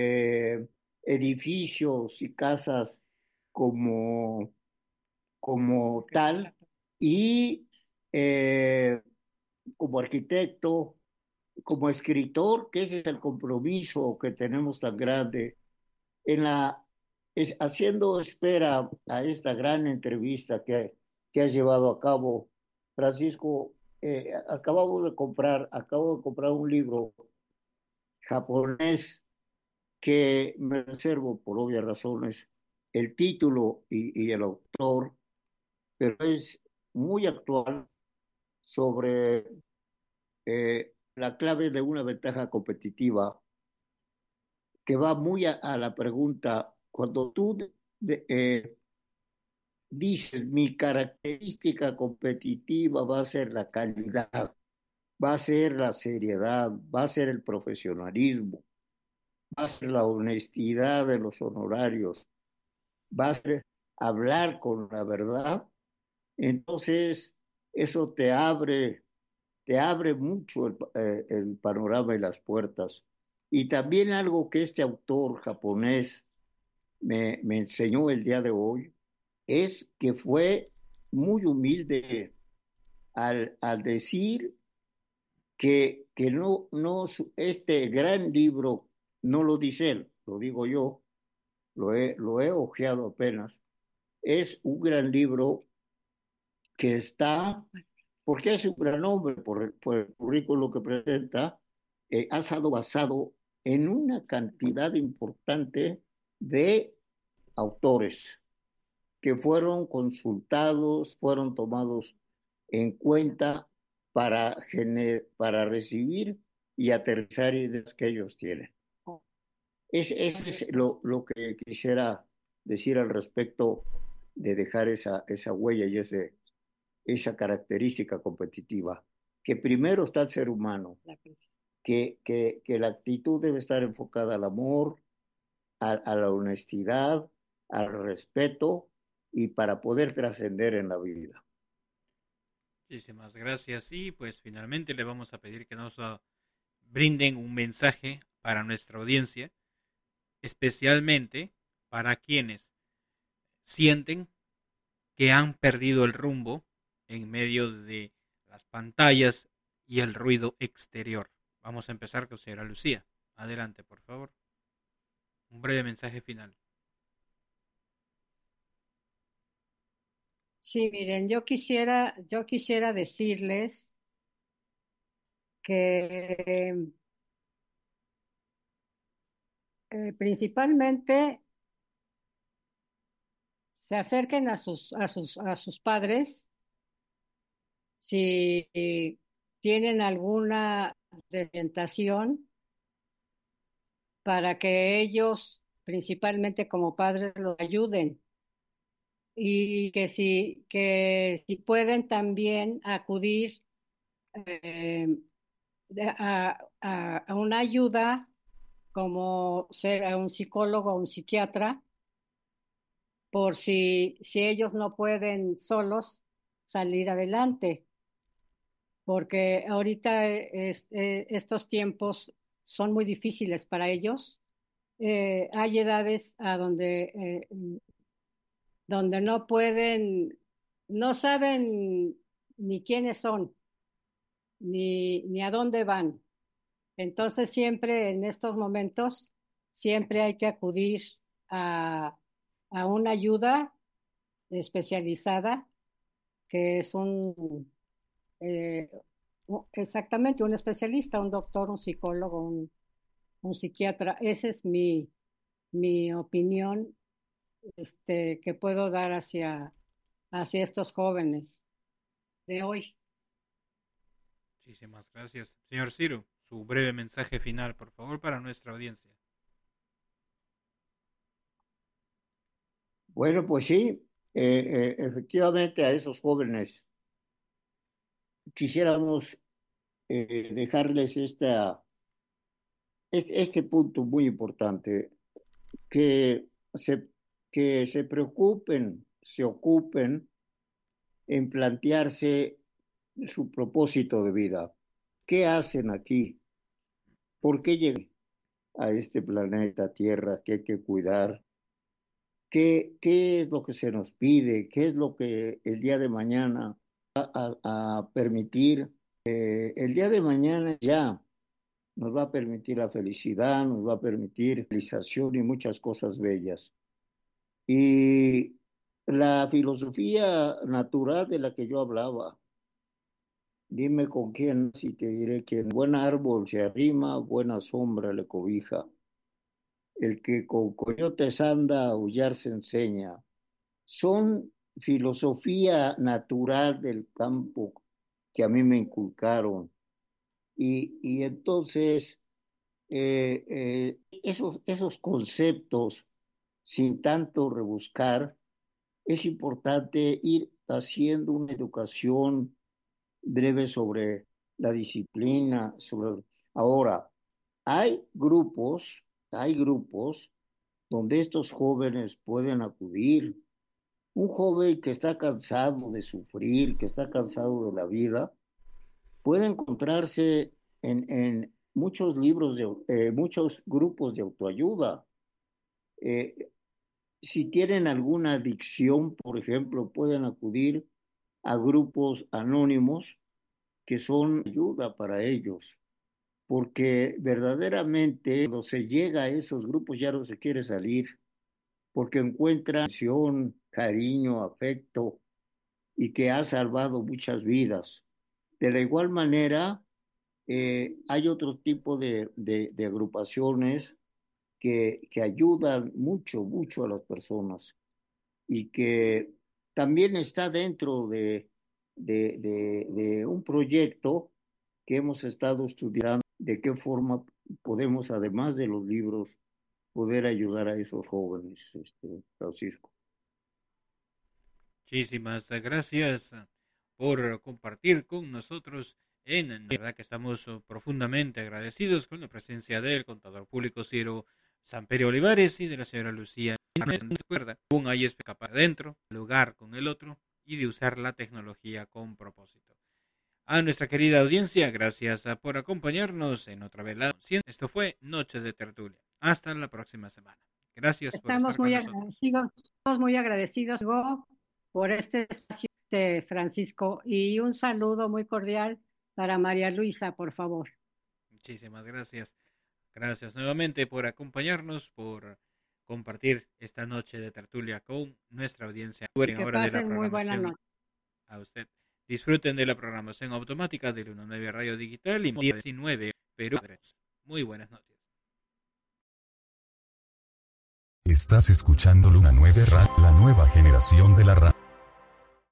edificios y casas como, como tal, y como arquitecto, como escritor, que ese es el compromiso que tenemos tan grande. En la, haciendo espera a esta gran entrevista que has llevado a cabo, Francisco, acabo de comprar un libro japonés que me reservo por obvias razones el título y el autor, pero es muy actual sobre la clave de una ventaja competitiva que va muy a la pregunta, cuando tú dices mi característica competitiva va a ser la calidad, va a ser la seriedad, va a ser el profesionalismo, va a ser la honestidad de los honorarios, va a ser hablar con la verdad, entonces eso te abre mucho el panorama y las puertas. Y también algo que este autor japonés me enseñó el día de hoy es que fue muy humilde al decir que no, este gran libro no lo dice él, lo digo yo, lo he hojeado apenas, es un gran libro que está, porque es un gran hombre por el currículo que presenta, ha estado basado en una cantidad importante de autores que fueron consultados, fueron tomados en cuenta para recibir y aterrizar ideas que ellos tienen. Ese es lo que quisiera decir al respecto de dejar esa huella y esa característica competitiva, que primero está el ser humano, que la actitud debe estar enfocada al amor, a la honestidad, al respeto y para poder trascender en la vida. Muchísimas gracias. Y pues finalmente le vamos a pedir que nos brinden un mensaje para nuestra audiencia, especialmente para quienes sienten que han perdido el rumbo en medio de las pantallas y el ruido exterior. Vamos a empezar con señora Lucía. Adelante, por favor. Un breve mensaje final. Sí, miren, yo quisiera decirles que principalmente se acerquen a sus padres si tienen alguna desorientación para que ellos, principalmente como padres, los ayuden. Y que si pueden también acudir a una ayuda como ser a un psicólogo o un psiquiatra, por si ellos no pueden solos salir adelante, porque ahorita estos tiempos son muy difíciles para ellos. Hay edades a donde no pueden, no saben ni quiénes son, ni a dónde van. Entonces siempre en estos momentos, siempre hay que acudir a una ayuda especializada, que es eh, exactamente un especialista, un doctor, un psicólogo, un psiquiatra. Esa es mi opinión que puedo dar hacia estos jóvenes de hoy. Muchísimas gracias. Señor Ciro, su breve mensaje final, por favor, para nuestra audiencia. Bueno, pues sí, efectivamente a esos jóvenes quisiéramos dejarles este punto muy importante, que se preocupen, se ocupen en plantearse su propósito de vida. ¿Qué hacen aquí? ¿Por qué llegan a este planeta Tierra que hay que cuidar? ¿Qué es lo que se nos pide? ¿Qué es lo que el día de mañana va a permitir? El día de mañana ya nos va a permitir la felicidad, nos va a permitir realización y muchas cosas bellas. Y la filosofía natural de la que yo hablaba, dime con quién, si te diré que buen árbol se arrima, buena sombra le cobija. El que con coyotes anda, a aullar se enseña. Son filosofía natural del campo que a mí me inculcaron. Y entonces, esos conceptos, sin tanto rebuscar, es importante ir haciendo una educación breve sobre la disciplina. Ahora, hay grupos donde estos jóvenes pueden acudir. Un joven que está cansado de sufrir, que está cansado de la vida, puede encontrarse en muchos libros, muchos grupos de autoayuda. Si tienen alguna adicción, por ejemplo, pueden acudir a grupos anónimos que son ayuda para ellos, porque verdaderamente cuando se llega a esos grupos ya no se quiere salir, porque encuentran atención, cariño, afecto, y que ha salvado muchas vidas. De la igual manera, hay otro tipo de agrupaciones que ayudan mucho a las personas y que también está dentro de un proyecto que hemos estado estudiando, de qué forma podemos, además de los libros, poder ayudar a esos jóvenes, Francisco. Muchísimas gracias por compartir con nosotros. La verdad que estamos profundamente agradecidos con la presencia del contador público Ciro Samperio Olivares y de la señora Lucía. Recuerda, aún hay escapar adentro, lugar con el otro y de usar la tecnología con propósito. A nuestra querida audiencia, gracias por acompañarnos en otra velada. Esto fue Noche de Tertulia. Hasta la próxima semana. Gracias por estar con nosotros. Estamos muy agradecidos por este espacio, Francisco, y un saludo muy cordial para María Luisa, por favor. Muchísimas gracias. Gracias nuevamente por acompañarnos, por compartir esta noche de tertulia con nuestra audiencia. Ahora de la muy buena noche. A usted. Disfruten de la programación automática del 19 Radio Digital y 19 Perú. Muy buenas noches. Estás escuchando Luna 9 Radio, la nueva generación de la radio.